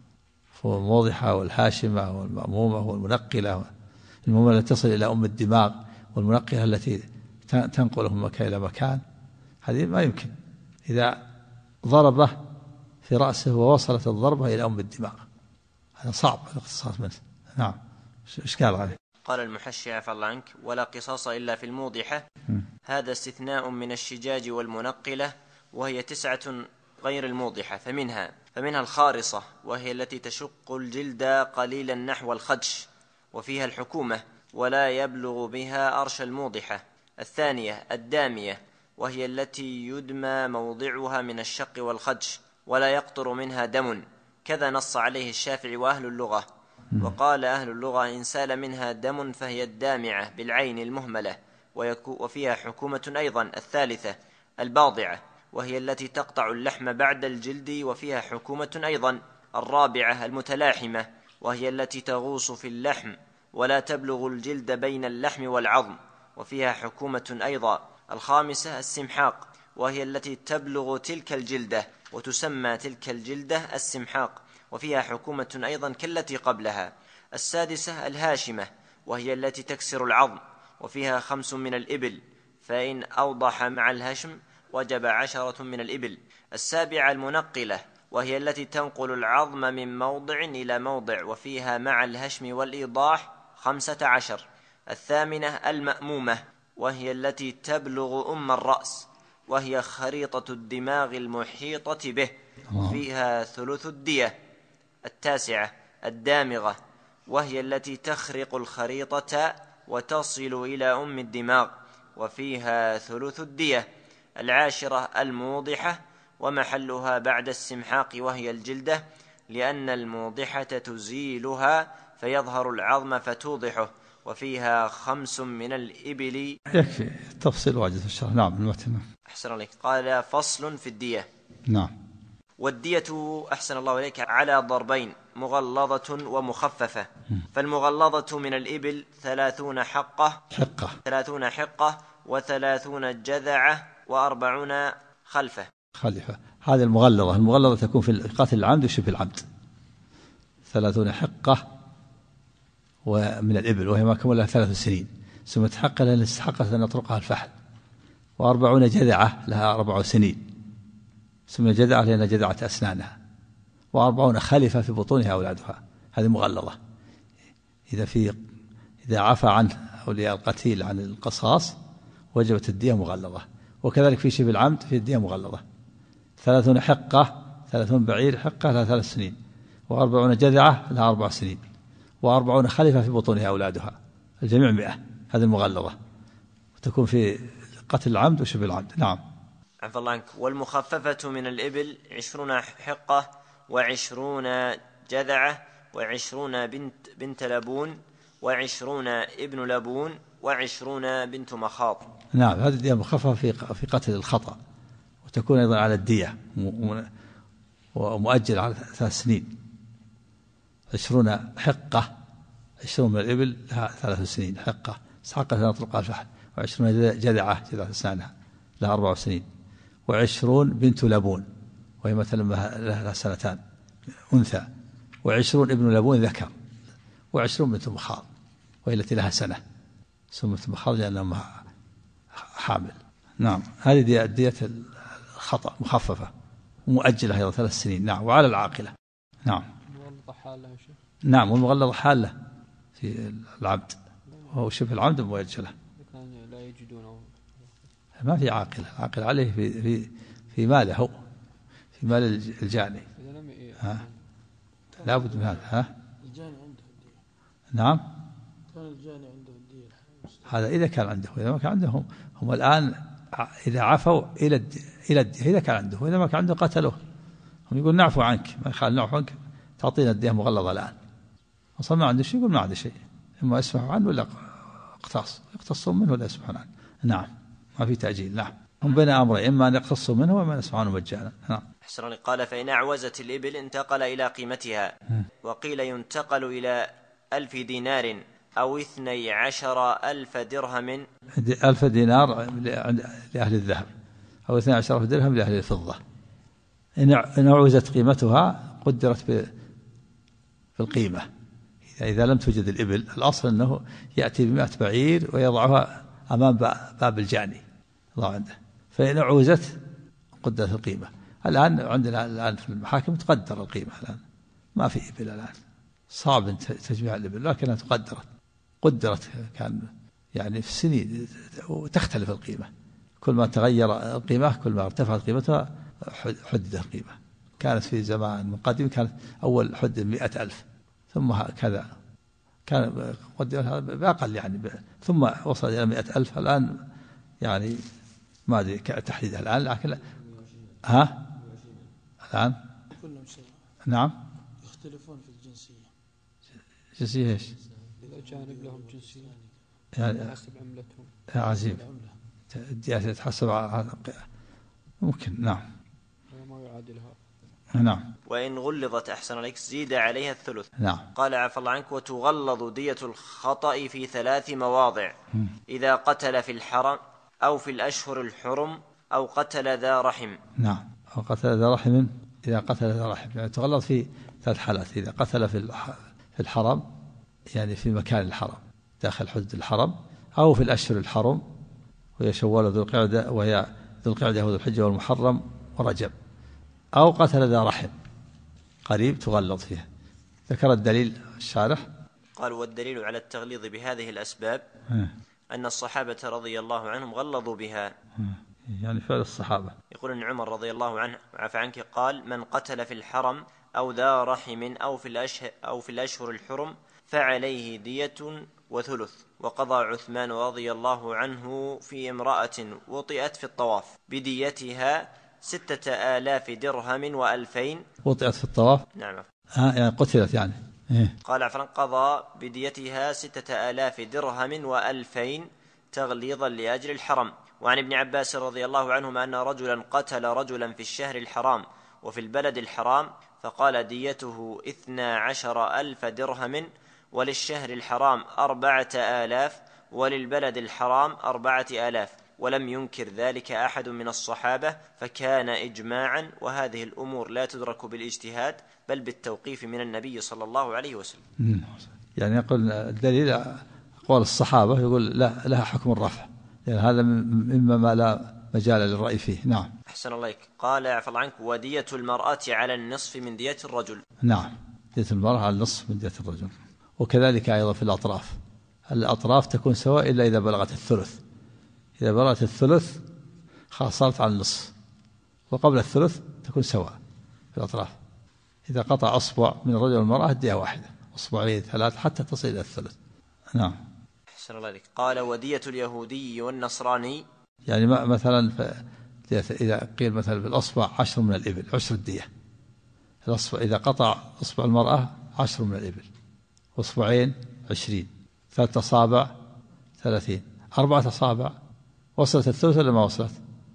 الموضحة والهاشمة والمأمومة والمنقلة. المأمومة التي تصل إلى الدماغ، والمنقلة التي تنقله من مكان إلى مكان، هذه ما يمكن. إذا ضربه في رأسه ووصلت الضربة إلى الدماغ هذا صعب الاقتصاص منه. نعم. إشكال عليه. قال المحشي عفى الله عنك ولا قصاص إلا في الموضحة. هذا استثناء من الشجاج والمنقلة، وهي 9 غير الموضحة، فمنها الخارصة، وهي التي تشق الجلد قليلا نحو الخدش، وفيها الحكومة ولا يبلغ بها أرش الموضحة. الثانية الدامية، وهي التي يدمى موضعها من الشق والخدش ولا يقطر منها دم، كذا نص عليه الشافعي وأهل اللغة. وقال أهل اللغة إن سال منها دم فهي الدامعة بالعين المهملة، وفيها حكومة أيضا. الثالثة الباضعة، وهي التي تقطع اللحم بعد الجلد، وفيها حكومة أيضا. الرابعة المتلاحمة، وهي التي تغوص في اللحم ولا تبلغ الجلد بين اللحم والعظم، وفيها حكومة أيضا. الخامسة السمحاق، وهي التي تبلغ تلك الجلدة، وتسمى تلك الجلدة السمحاق، وفيها حكومة أيضا كالتي قبلها. السادسة الهاشمة، وهي التي تكسر العظم، وفيها 5 من الإبل، فإن أوضح مع الهشم وجب 10 من الإبل. السابعة المنقلة، وهي التي تنقل العظم من موضع إلى موضع، وفيها مع الهشم والإيضاح 15. الثامنة المأمومة، وهي التي تبلغ الرأس، وهي خريطة الدماغ المحيطة به، فيها 1/3 الدية. التاسعة الدامغة، وهي التي تخرق الخريطة وتصل إلى الدماغ، وفيها 1/3 الدية. العاشرة الموضحة، ومحلها بعد السمحاق، وهي الجلدة، لأن الموضحة تزيلها فيظهر العظم فتوضحه، وفيها 5 من الإبل. يكفي التفصيل واجد في الشرح. نعم. المتن. أحسن عليك. قال فصل في الدية. نعم. والدية أحسن الله إليك على ضربين، مغلظة ومخففة. فالمغلظة من الإبل 30 حقة 30 حقة، و30 جذعة، و40 خلفة. هذه المغلظة تكون في قتل العمد وشبه العمد. 30 حقة ومن الإبل، وهي ما كملها 3 سنين، ثم تحقق لأن استحقت أن يطرقها الفحل. و40 جذعة لها 4 سنين، ثم جذعة لأن جذعت أسنانها. و40 خلفة في بطونها أولادها. هذه مغلظة. إذا عفى عنه أولياء القتيل عن القصاص وجبت الدية مغلظة. وكذلك في شبه العمد في الدية مغلظة. 30 حقة 30 بعير حقة لها 3 سنين، و40 جذعة لها 4 سنين، و40 خلفة في بطونها أولادها، الجميع 100. هذه المغلظة، وتكون في قتل العمد وشبه العمد. نعم. عفى الله عنك. والمخففة من الإبل 20 حقة، و20 جذعة، و20 بنت لبون، و20 ابن لبون، و20 بنت مخاض. نعم، هذه الدية مخففة في قتل الخطأ، وتكون أيضا على الدية ومؤجل على 3 سنين. 20 حقة، 20 من الإبل لها 3 سنين حقة، حقة نطلق الفحل. و20 جذعة جذعة أسنانها لها 4 سنين. و20 بنت لبون، وهي مثلا لها 2 سنين أنثى. و20 ابن لبون ذكر. و20 بنت مخاض، وهي التي لها 1 سنة، سمت مخاض لأنها حامل. نعم، هذه دية الخطأ مخففة ومؤجلة أيضا 3 سنين. نعم، وعلى العاقلة. نعم. المغلظة حالة يا شيخ. نعم، والمغلظة حالة في العبد، وهو شبه العمد مؤجلة. لا يجدونه. ما في عاقلة، عاقل عليه في ماله، في مال الجاني. لا بد من هذا. الجاني عنده الدية. نعم، كان الجاني عنده الدية. هذا إذا كان عنده. إذا ما كان عندهم هم الآن إذا عفوا إلى الدية إذا كان عنده، وإذا ما كان عنده قتلوه. هم يقول نعفو عنك، ما يخال نعفو عنك، تعطينا الدية مغلظة الآن. أصلا ما عنده شيء، يقول ما عنده شيء، إما يسمحوا عنه ولا يقتصون منه ولا يسمحون عنه. نعم، ما في تأجيل. نعم، هم بين أمرين، إما أن يقتصوا منه وإما أن يسمحوا عنه مجانا. نعم. حسنا. قال فإن أعوزت الإبل انتقل إلى قيمتها. وقيل ينتقل إلى 1000 دينار أو 12,000 درهم. 1000 دينار لأهل الذهب، أو 12,000 درهم لأهل الفضة. إن أعوزت قيمتها قدرت بالقيمة. إذا لم توجد الإبل، الأصل أنه يأتي ب100 بعير ويضعها أمام باب الجاني الله عنده. فإن أعوزت قدرت القيمة. الآن عندنا في المحاكم تقدر القيمة، الآن ما في إبل، الآن صعب تجميع الإبل، لكنها قدرت كان يعني في السنين، وتختلف القيمة. كل ما تغير القيمة كل ما ارتفعت قيمتها حدد القيمة. كانت في زمان من قديم كانت أول حد 100,000، ثم كذا كان قدرها بأقل يعني ثم وصل إلى 100,000. الآن يعني ما أدري تحديدها الآن، لكن الآن كلهم سواء. نعم، يختلفون في الجنسية. جنسية ايش؟ الأجانب لهم جنسية يعني حسب عملتهم. عزيز الدياسة تحسب ممكن. نعم، ما يعادلها. نعم. وإن غلظت أحسن عليك زيد عليها الثلث. نعم. قال عفى الله عنك. وتغلظ دية الخطأ في 3 مواضع: إذا قتل في الحرم، أو في الأشهر الحرم، أو قتل ذا رحم. نعم، أو قتل ذا رحم. إذا قتل ذا رحم يعني تغلظ في 3 حالات: إذا قتل في الحرم، يعني في مكان الحرم داخل حدود الحرم، أو في الأشهر الحرم وهي شوال وذو القعدة، وهي ذو القعدة وذو الحجة والمحرم ورجب، أو قتل ذا رحم قريب تغلظ فيها. ذكر الدليل الشارح. قال: والدليل على التغليظ بهذه الأسباب أن الصحابة رضي الله عنهم غلظوا بها. يعني فعل الصحابة. يقول ابن عمر رضي الله عنه عفى عنك قال: من قتل في الحرم أو ذا رحم أو في الأشهر الحرم فعليه دية وثلث. وقضى عثمان رضي الله عنه في امرأة وطئت في الطواف بديتها 6,000 درهم و2000. وطئت في الطواف؟ نعم. يعني قتلت يعني. قال عفوا قضى بديتها 6,000 درهم و2000 تغليظا لأجل الحرم. وعن ابن عباس رضي الله عنهما أن رجلا قتل رجلا في الشهر الحرام وفي البلد الحرام، فقال ديته 12,000 درهم، وللشهر الحرام 4,000 وللبلد الحرام 4,000، ولم ينكر ذلك أحد من الصحابة، فكان إجماعا. وهذه الأمور لا تدرك بالاجتهاد بل بالتوقيف من النبي صلى الله عليه وسلم. يعني يقول الدليل أقوال الصحابة يقول لها حكم الرفع، يعني هذا مما لا مجال للرأي فيه. نعم. أحسن الله إليك. قال عفى الله عنك: ودية المرأة على النصف من دية الرجل. نعم، دية المرأة على النصف من دية الرجل. وكذلك أيضا في الأطراف تكون سواء إلا إذا بلغت الثلث. إذا بلغت الثلث خلاص صارت على النصف، وقبل الثلث تكون سواء في الأطراف. إذا قطع أصبع من الرجل والمرأة الدية واحدة، أصبعين 3 حتى تصل إلى الثلث. نعم. أحسن الله عليك. قال ودية اليهودي والنصراني، يعني مثلا إذا قيل مثلا بالأصبع 10 من الإبل 10 الدية. الأصبع إذا قطع أصبع المرأة 10 من الإبل، أصبعين 20، 3 أصابع 30، 4 أصابع وصلت الثلث ولا ما وصلت؟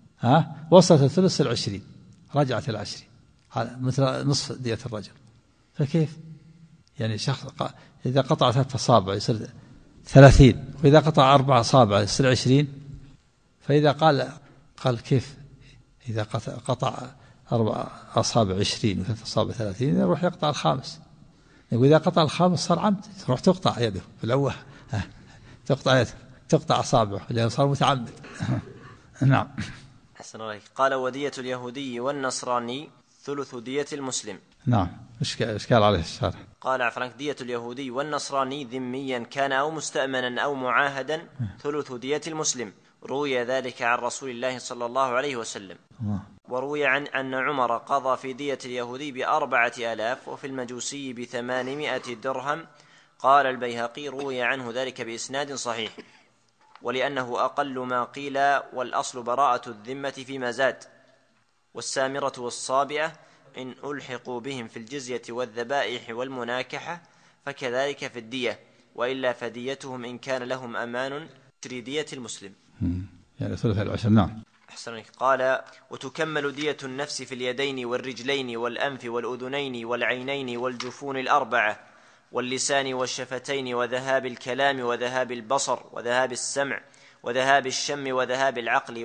وصلت الثلث ال 20، رجعت ال 20 مثل نصف دية الرجل. فكيف؟ يعني شخص إذا قطع 3 أصابع يصير 30، وإذا قطع 4 أصابع يصير 20. فإذا قال كيف إذا قطع 4 أصابع 20 و3 أصابع 30 يروح يقطع الخامس. وإذا قطع الخامس صار عمد، تروح تقطع يده في الأول، تقطع يده، تقطع أصابعه لأنه صار متعمد. نعم. أحسن الله عليك. قال ودية اليهودي والنصراني ثلث دية المسلم. نعم. إشكال عليه الشارع. قال عفرانك دية اليهودي والنصراني ذميا كان أو مستأمنا أو معاهدا ثلث دية المسلم. روي ذلك عن رسول الله صلى الله عليه وسلم. وروي عن أن عمر قضى في دية اليهودي 4000 وفي المجوسي 800 درهم. قال البيهقي روي عنه ذلك بإسناد صحيح، ولأنه أقل ما قيل، والأصل براءة الذمة فيما زاد. والسامرة والصابئة إن ألحقوا بهم في الجزية والذبائح والمناكحة فكذلك في الدية، وإلا فديتهم إن كان لهم أمان دية المسلم. يعني ثلث العشر. نعم. أحسنك. قال وتكمل دية النفس في اليدين والرجلين والأنف والأذنين والعينين والجفون 4 واللسان والشفتين وذهاب الكلام وذهاب البصر وذهاب السمع وذهاب الشم وذهاب العقل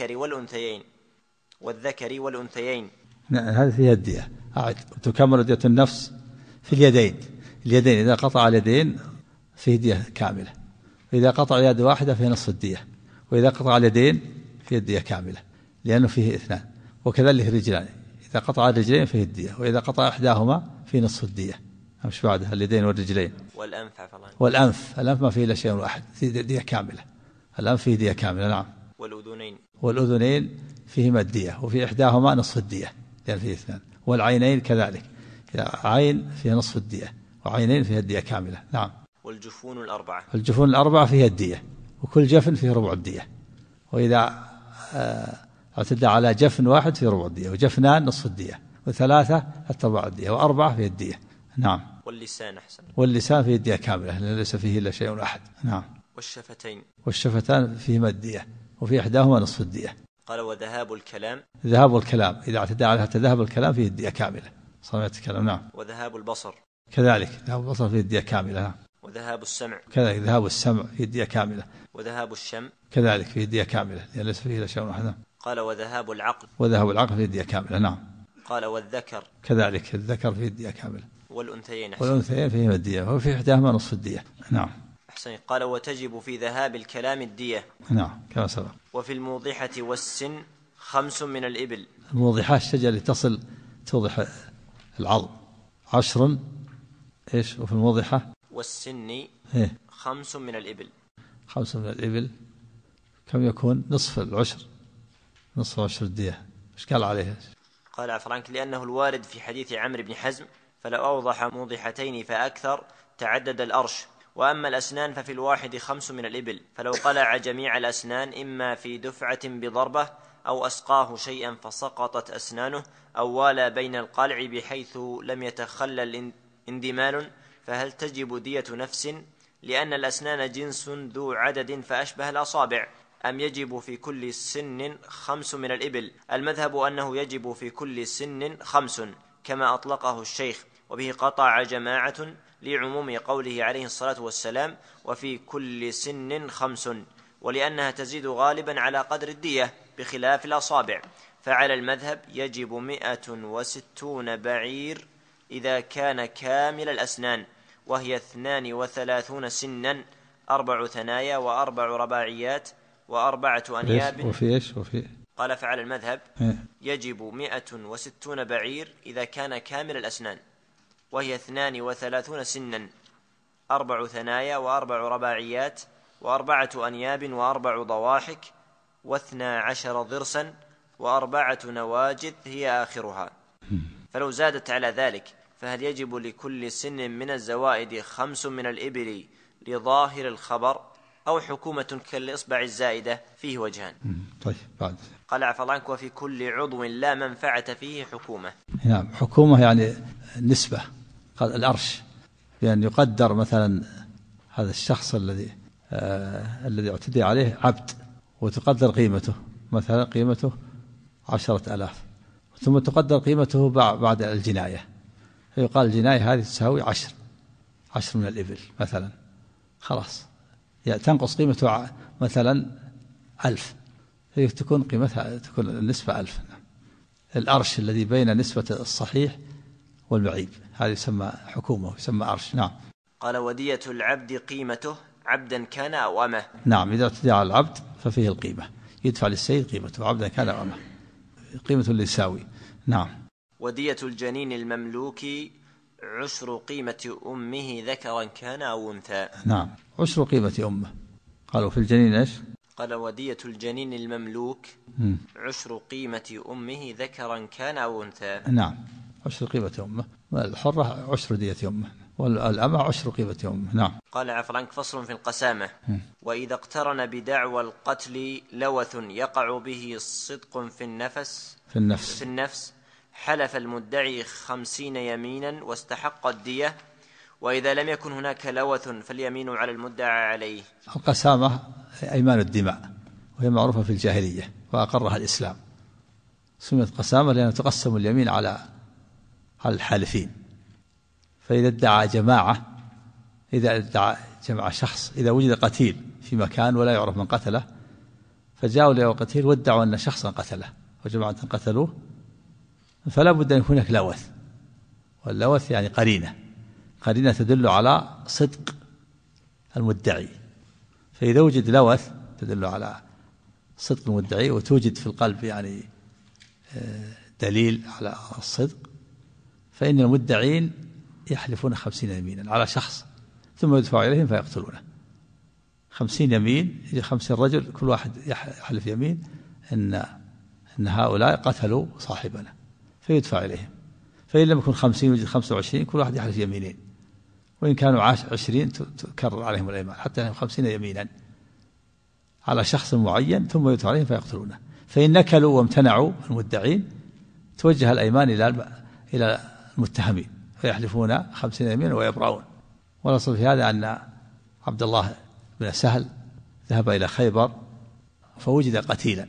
والذكر والأنثيين. هذه فيها الدية. تكمل دية النفس في اليدين إذا قطع اليدين فيه دية كاملة، وإذا قطع يد واحدة فيه نصف الدية، وإذا قطع اليدين فيه الدية كاملة لأنه فيه 2، وكذلك الرجلان إذا قطع الرجلين فيه الدية، وإذا قطع إحداهما فيه نصف الدية. مش بعدها اليدين والرجلين. والأنف ما فيه إلا شيء واحد، فيه دية كاملة. الأنف فيه دية كاملة. نعم. والأذنين فيهما الدية، وفي إحداهما نصف الدية لأن فيه 2. والعينين كذلك، عين فيها نصف الدية وعينين فيها الدية كاملة. نعم. والجفون الأربعة فيها الدية، وكل جفن فيه ربع الدية، وإذا اعتدى على جفن واحد فيه ربع الدية، وجفنان نصف الدية، و3 حتى ربع الدية، و4 فيه الدية. نعم. واللسان فيه الدية كاملة لأن ليس فيه إلا شيء واحد. نعم. والشفتان فيهما الدية، وفي إحداهما نصف الدية. قال وذهاب الكلام إذا اعتدى على ذهاب الكلام فيه الدية كاملة، صار يتكلم. نعم. وذهاب البصر كذلك، ذهاب البصر فيه الدية كاملة. نعم. وذهاب السمع كذلك، ذهاب السمع فيه الدية كاملة. وذهاب الشم كذلك فيه الدية كاملة لأن ليس فيه إلا شيء واحد. قال وذهاب العقل فيه الدية كاملة. نعم. قال والذكر كذلك، الذكر فيه الدية كاملة. والأنثيين فيهما الدية، وفي إحداهما نصف الدية. نعم. أحسن. قال وتجب في ذهاب الكلام الدية. نعم كما سبق. وفي الموضحة والسن 5 من الإبل. الموضحة الشجرة اللي توضح العظم 10. إيش؟ وفي الموضحة والسن 5 من الإبل. 5 من الإبل كم يكون؟ نصف العشر الدية. إيش قال عليها؟ قال عفرانك لأنه الوارد في حديث عمرو بن حزم فلو أوضح موضحتين فأكثر تعدد الأرش. وأما الأسنان ففي الواحد 5 من الإبل، فلو قلع جميع الأسنان إما في دفعة بضربة أو أسقاه شيئا فسقطت أسنانه أو والى بين القلع بحيث لم يتخلل اندمال، فهل تجب دية نفس لأن الأسنان جنس ذو عدد فأشبه الأصابع، أم يجب في كل سن 5 من الإبل؟ المذهب أنه يجب في كل سن 5 كما أطلقه الشيخ، وبه قطع جماعة لعموم قوله عليه الصلاة والسلام وفي كل سن 5، ولأنها تزيد غالبا على قدر الدية بخلاف الأصابع. فعلى المذهب يجب 160 بعير إذا كان كامل الأسنان، وهي 32 سنا، 4 ثنايا و4 رباعيات و4 أنياب. وفي قال فعلى المذهب يجب 160 بعير إذا كان كامل الأسنان، وهي 32 سنا، 4 ثنايا و4 رباعيات و4 أنياب و4 ضواحك و12 ضرسا و4 نواجذ هي آخرها. فلو زادت على ذلك فهل يجب لكل سن من الزوائد 5 من الإبل لظاهر الخبر، أو حكومة كالإصبع الزائدة؟ فيه وجهان. طيب بعد. قال عفى الله عنك: وفي كل عضو لا منفعة فيه حكومة. نعم، حكومة يعني نسبة. قال الأرش بأن يقدر مثلا هذا الشخص الذي اعتدي عليه عبد، وتقدر قيمته، مثلا قيمته 10,000، ثم تقدر قيمته بعد الجناية، فيقال الجناية هذه تساوي 10 من الإبل مثلا، خلاص تنقص قيمته مثلا 1000، تكون قيمتها تكون النسبة 1000. الأرش الذي بين نسبة الصحيح والمعيب هذا يسمى حكومة، يسمى أرش. نعم. قال: ودية العبد قيمته عبدا كان أو أمه. نعم، إذا اعتدى على العبد ففيه القيمة، يدفع للسيد قيمته عبدا كان أو أمه، قيمة اللي يساوي. نعم. ودية الجنين المملوك عشر قيمة أمه ذكرا كان أو أنثى. نعم، عشر قيمة أمه. قالوا في الجنين إيش؟ قال: ودية الجنين المملوك عشر قيمة أمه ذكرا كان أو أنثى. نعم، عشر قيمة أمه. الحرة عشر دية أمه، والأمة عشر قيمة أمه. نعم. قال عفى عنك: فصل في القسامة. وإذا اقترن بدعوى القتل لوث يقع به صدق في النفس حلف المدعي 50 يمينا واستحق الدية، وإذا لم يكن هناك لوث فاليمين على المدعى عليه. القسامة أيمان الدماء، وهي معروفة في الجاهلية وأقرها الإسلام. سميت قسامة لأنها تقسم اليمين على الحالفين. فإذا ادعى جماعة شخص، إذا وجد قتيل في مكان ولا يعرف من قتله، فجاءوا له قتيل وادعوا أن شخصا قتله وجماعة قتلوه، فلا بد أن يكون هناك لوث، واللوث يعني قرينة تدل على صدق المدعي. فإذا وجد لوث تدل على صدق المدعي، وتوجد في القلب يعني دليل على الصدق، فإن المدعين يحلفون 50 يمينا على شخص، ثم يدفع إليهم فيقتلونه. 50 يمين، يجي 50 رجل كل واحد يحلف يمين أن هؤلاء قتلوا صاحبنا، فيدفع إليهم. فإن لم يكن 50 يوجد 25، كل واحد يحلف يمينين، وإن كانوا 20 تكرر عليهم الأيمان حتى يكون 50 يمينا على شخص معين، ثم يدفع عليهم فيقتلونه. فإن نكلوا وامتنعوا المدعين توجه الأيمان إلى المتهمين، فيحلفون 50 يمينا ويبرؤون. والأصل في هذا أن عبد الله بن سهل ذهب إلى خيبر فوجد قتيلا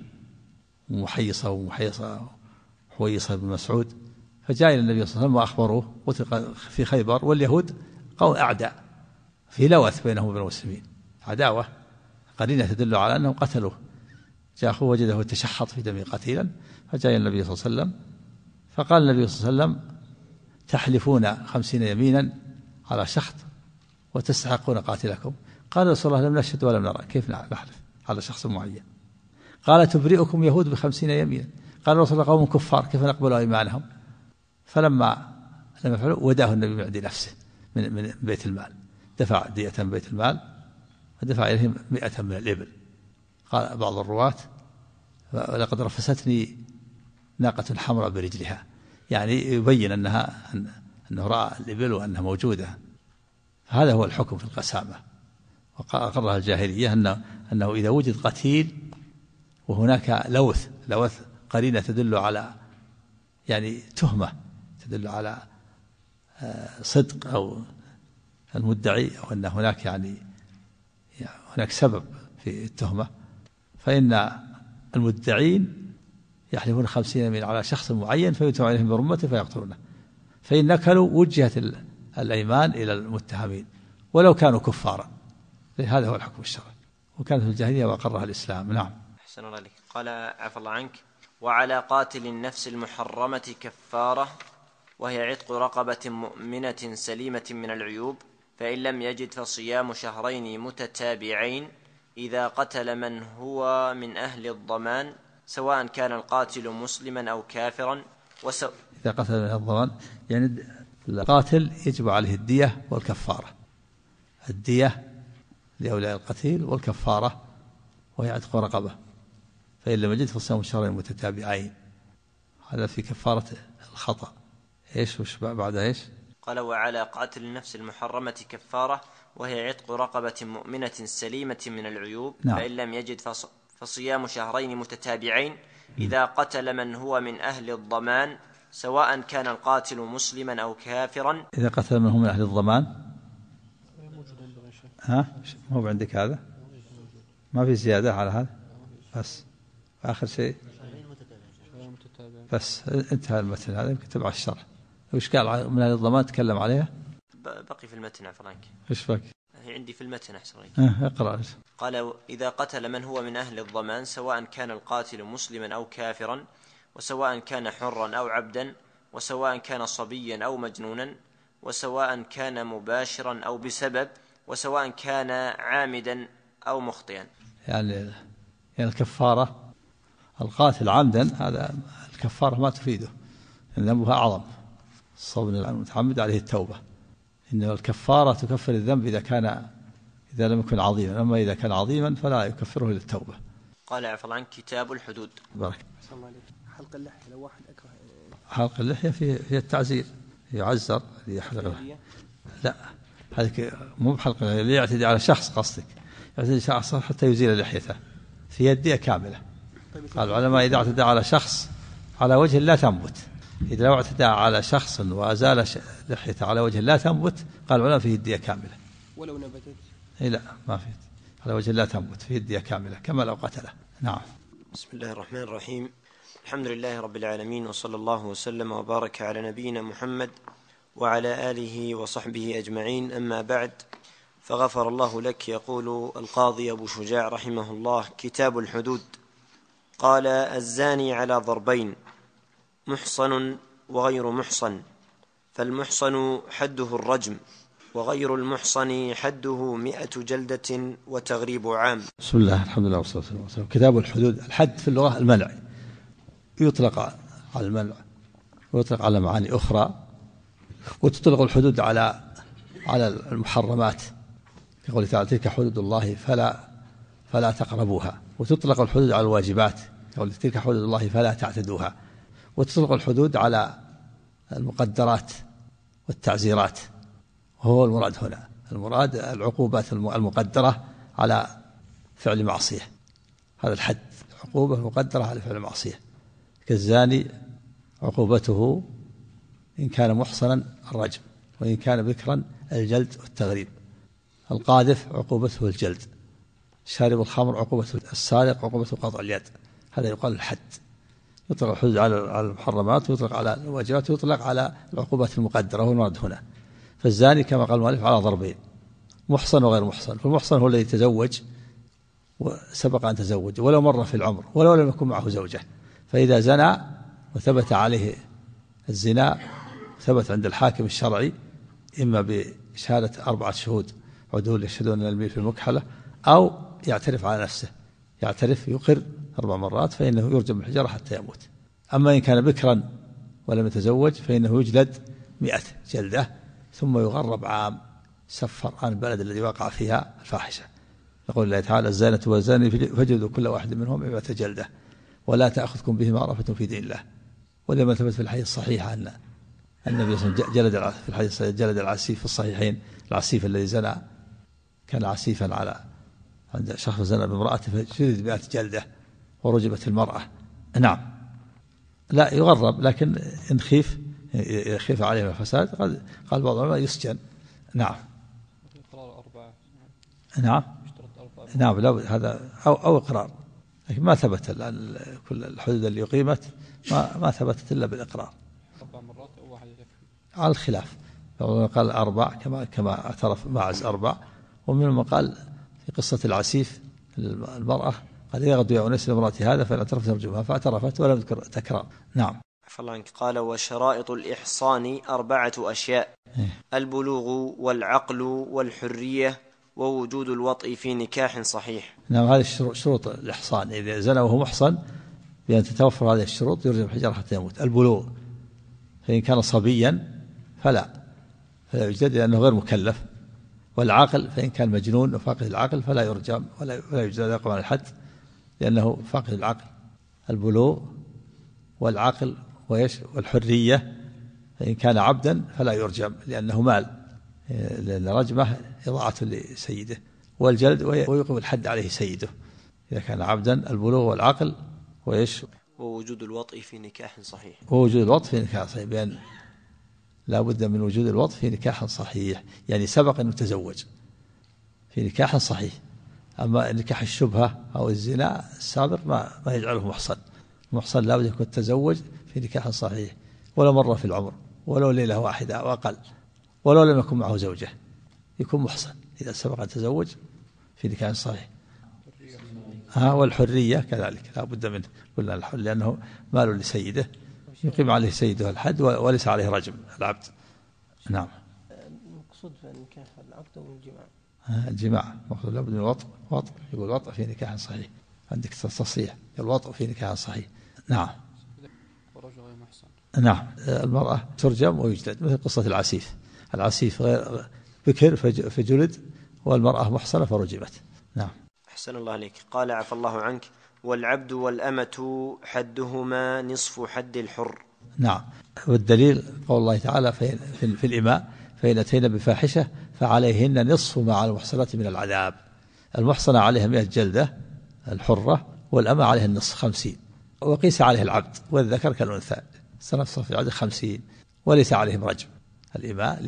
محيصة حويصة بن مسعود، فجاء إلى النبي صلى الله عليه وسلم وأخبروه قتل في خيبر، واليهود قوم أعداء، في لوث بينهم وبين المسلمين، عداوة قرينة تدل على أنهم قتلوه. جاء أخوه وجده تشحط في دمه قتيلا، فجاء إلى النبي صلى الله عليه وسلم فقال النبي صلى الله عليه وسلم: تحلفون 50 يمينا على شخص وتستحقون قاتلكم. قال رسول الله: لم نشهد ولم نرى، كيف نحلف على شخص معين؟ قال: تبرئكم يهود ب50 يمينا. قال رسول الله: قوم كفار، كيف نقبل أيمانهم؟ فلما لم يفعلوا وداه النبي من عند نفسه من بيت المال، دفع دية من بيت المال ودفع إليهم 100 من الإبل. قال بعض الرواة: لقد رفستني ناقة حمراء برجلها، يعني يبين أنه رأى الإبل وأنها موجودة. هذا هو الحكم في القسامة، وأقرها الجاهلية أنه إذا وجد قتيل وهناك لوث قرينة تدل على يعني تهمة تدل على صدق أو المدعي، أو أن هناك يعني هناك سبب في التهمة، فإن المدعين يحلفون 50 يمين على شخص معين فيدفع عليهم برمته فيقتلونه. فإن نكلوا وجهت الأيمان إلى المتهمين ولو كانوا كفارا. هذا هو الحكم الشرعي، وكانت في الجاهلية وأقرها الإسلام. نعم. أحسن الله عليك. قال عفى الله عنك: وعلى قاتل النفس المحرمة كفارة، وهي عتق رقبة مؤمنة سليمة من العيوب، فإن لم يجد فصيام شهرين متتابعين إذا قتل من هو من أهل الضمان، سواء كان القاتل مسلما أو كافرا. إذا قتل من أهل الضمان يعني القاتل يجب عليه الدية والكفارة، الدية لأولياء القتيل والكفارة وهي عتق رقبة فإن لم يجد فصيام شهرين متتابعين. هذا في كفارة الخطأ. إيش وش بعد إيش؟ قال وعلى قاتل النفس المحرمة كفارة وهي عتق رقبة مؤمنة سليمة من العيوب. نعم. فإن لم يجد فصيام شهرين متتابعين إذا قتل من هو من أهل الضمان سواء كان القاتل مسلما أو كافرا. إذا قتل من هو من أهل الضمان مو عندك هذا؟ ما في زيادة على هذا بس آخر شيء بس انتهى المتن. هذا يمكن تبع الشرح. وش قال من أهل الضمان تكلم عليها؟ بقي في المتن فرانك. إيش بقي؟ هي عندي في المتن أحسن عليك. اقرأ. قال إذا قتل من هو من أهل الضمان سواء كان القاتل مسلما أو كافرا وسواء كان حرا أو عبدا وسواء كان صبيا أو مجنونا وسواء كان مباشرا أو بسبب وسواء كان عامدا أو مخطئا. يعني الكفارة القاتل عمدا هذا الكفارة ما تفيده، ذنبها أعظم. الصوم المتعمد عليه التوبة. إن الكفارة تكفر الذنب إذا لم يكن عظيما، أما إذا كان عظيما فلا يكفره إلا التوبة. قال عفوا عن كتاب الحدود. بارك. حلق اللحية لو واحد أكره حلق اللحية في التعزير يعزر يحلق. لا هذا مو بحلق اللي يعتدي على شخص، قصدك يعتدي شخص حتى يزيل لحيته في يديه كاملة. قال العلماء إذا اعتدى على شخص على وجه لا تنبت، إذا لو اعتدى على شخص وأزال لحيته على وجه لا تنبت قال العلماء في يديه كاملة. ولو نبتت لا ما في على وجه لا تنبت في يديه كاملة كما لو قتله. نعم. بسم الله الرحمن الرحيم. الحمد لله رب العالمين وصلى الله وسلم وبارك على نبينا محمد وعلى آله وصحبه أجمعين. أما بعد، فغفر الله لك. يقول القاضي أبو شجاع رحمه الله: كتاب الحدود. قال: الزاني على ضربين: محصن وغير محصن، فالمحصن حده الرجم وغير المحصن حده 100 جلدة وتغريب عام. بسم الله الحمد لله والصلاة والسلام. كتاب الحدود. الحد في اللغة المنع، يطلق على المنع ويطلق على معاني أخرى، وتطلق الحدود على المحرمات كقوله تعالى: تلك حدود الله فلا تقربوها. وتطلق الحدود على الواجبات كقوله: تلك حدود الله فلا تعتدوها. وتطلق الحدود على المقدرات والتعزيرات، وهو المراد هنا. المراد العقوبات المقدرة على فعل معصية. هذا الحد، عقوبة مقدرة على فعل معصية. كالزاني عقوبته إن كان محصنا الرجم، وإن كان بكرا الجلد والتغريب. القاذف عقوبته الجلد. شارب الخمر عقوبته السارق عقوبته قطع اليد. هذا يقال الحد. يطلق الحدود على المحرمات ويطلق على الواجبات ويطلق على العقوبات المقدرة، هو المراد هنا. فالزاني كما قال المؤلف على ضربين: محصن وغير محصن. فالمحصن هو الذي تزوج وسبق أن تزوج ولو مرة في العمر ولو لم يكن معه زوجة، فإذا زنى وثبت عليه الزنا ثبت عند الحاكم الشرعي إما بشهادة 4 شهود عدول يشهدون أن الميل في المكحلة، أو يعترف على نفسه، يعترف يقر 4 مرات، فإنه يرجم بالحجارة حتى يموت. أما إن كان بكرا ولم يتزوج فإنه يجلد 100 جلدة ثم يغرب عام، سفر عن البلد الذي وقع فيها الفاحشة. يقول الله تعالى: الزانية والزاني فاجلدوا كل واحد منهم 100 جلدة ولا تأخذكم بهما رأفة في دين الله. ولما ثبت في الحديث الصحيح أن النبي صلى الله عليه وسلم جلد في الحديث جلد العسيف في الصحيحين، العسيف الذي زنى كان عسيفا على عند شخص زنى بامرأته فجلد 100 جلدة ورجبت المرأة. نعم. لا يغرب، لكن إن خيف عليه الفساد قال بعض العلماء يسجن. نعم. نعم. نعم. لا هذا أو إقرار، لكن ما ثبت كل الحدود اللي أقيمت ما ثبتت إلا بالإقرار 4 مرات أو واحد يكفي على الخلاف. قال 4 كما اعترف معز 4، ومنهم قال في قصة العسيف المرأة قال: يغدو يا أنس لامرأتي هذا فإن اعترفت نرجمها، فاعترفت ولم تذكر تكرار. نعم. قال: وشرائط الإحصان 4 أشياء: البلوغ والعقل والحرية ووجود الوطء في نكاح صحيح. نعم. هذه شروط الإحصان. إذا زنى وهو محصن بأن تتوفر هذه الشروط يرجم الحجارة حتى يموت. البلوغ، فإن كان صبيا فلا يجلد لأنه غير مكلف. والعقل، فإن كان مجنون وفاقد العقل فلا يرجم ولا يجلد، يقوم على الحد لأنه فاقد العقل. البلوغ والعقل والحرية. فإن كان عبدا فلا يرجم لأنه مال، لأن رجمه إضاعة لسيده، والجلد ويقيم الحد عليه سيده إذا كان عبدا. البلوغ والعقل ووجود الوطء في نكاح صحيح. ووجود الوطء في نكاح صحيح، بأن لا بد من وجود الوطء في نكاح صحيح، يعني سبق أن يتزوج في نكاح صحيح. أما نكاح الشبهة أو الزنا السابق ما يجعله محصن. المحصن لا بد يكون تزوج في نكاح صحيح، ولا مرة في العمر، ولو ليلة واحدة أو أقل، ولو لم يكن معه زوجة، يكون محصن إذا سبق أن تزوج في نكاح صحيح. والحرية كذلك لا بد منه، لأنه مال لسيده يقيم عليه سيده الحد وليس عليه رجم العبد. نعم. المقصود في النكاح العقد والجماع. الجماع مقصود لا بد من الوطء. يقول وطء في نكاح صحيح، عندك تصحيح الوطء في نكاح صحيح. نعم. ورجل غير محصن. نعم. المرأة ترجم ويجلد، مثل قصة العسيف غير بكر فجلد، والمرأة محصنة فرجمت. نعم. أحسن الله عليك. قال عفى الله عنك: والعبد والأمة حدهما نصف حد الحر. نعم. والدليل قول الله تعالى في الإماء: فإن أتينا بفاحشة فعليهن نصف ما على المحصنات من العذاب. المحصنة عليها 100 جلدة الحرة، والأمة عليها النصف 50. وقيس عليه العبد والذكر كالأنثى سنفصل في العدد 50، وليس عليهم رجم الإماء،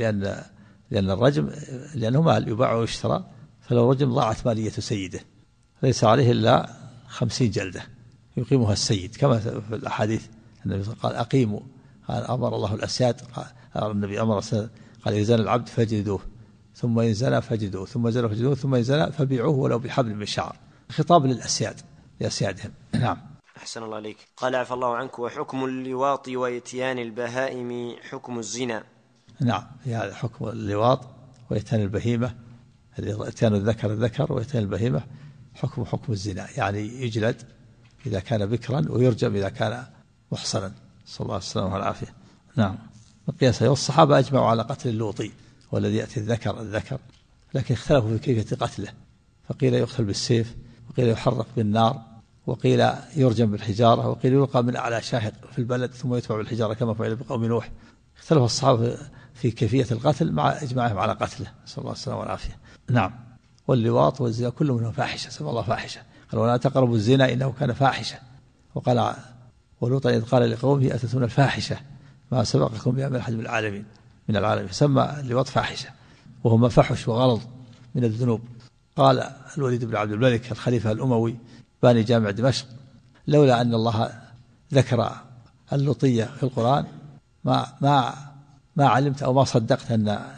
لأن الرجم لأنه مال يباع ويشترى، فلو رجم ضاعت مالية سيده، ليس عليه إلا 50 جلدة يقيمها السيد، كما في الأحاديث النبي قال: أقيموا. قال أمر الله الأسياد، النبي أمر قال: إذا زنى العبد فاجلدوه، ثم إن زنى فاجلدوه، ثم زنى فاجلدوه، ثم إن زنى فبيعوه ولو بحبل من شعر. خطاب لأسيادهم. نعم. أحسن الله عليك. قال عفى الله عنك: وحكم اللواط وإتيان البهائم حكم الزنا. نعم. هذا حكم اللواط وإتيان البهيمة، إتيان الذكر وإتيان البهيمة حكم الزنا، يعني يجلد إذا كان بكرا ويرجم إذا كان محصنا، صلى الله عليه وسلم والعافية. نعم. مقياسه. والصحابة أجمعوا على قتل اللوطي والذي يأتي الذكر، لكن اختلفوا في كيفية قتله، فقيل يقتل بالسيف، وقيل يحرق بالنار، وقيل يرجم بالحجارة، وقيل يلقى من أعلى شاهق في البلد ثم يتبع بالحجارة كما فعل بقوم نوح. اختلف الصحابة في كيفية القتل مع إجماعهم على قتله، صلى الله عليه وسلم والعافية. نعم. واللواط والزنا كل منهم فاحشة، سمى الله فاحشة، قال: ولا تقربوا الزنا إنه كان فاحشة. وقال: ولوطا إذ قال لقومه أتتون الفاحشة ما سبقكم بها من أحد من العالمين. سمى اللواط فاحشة، وهما فحش وغلظ من الذنوب. قال الوليد بن عبد الملك الخليفة الأموي باني جامع دمشق: لولا أن الله ذكر اللوطية في القرآن ما علمت أو ما صدقت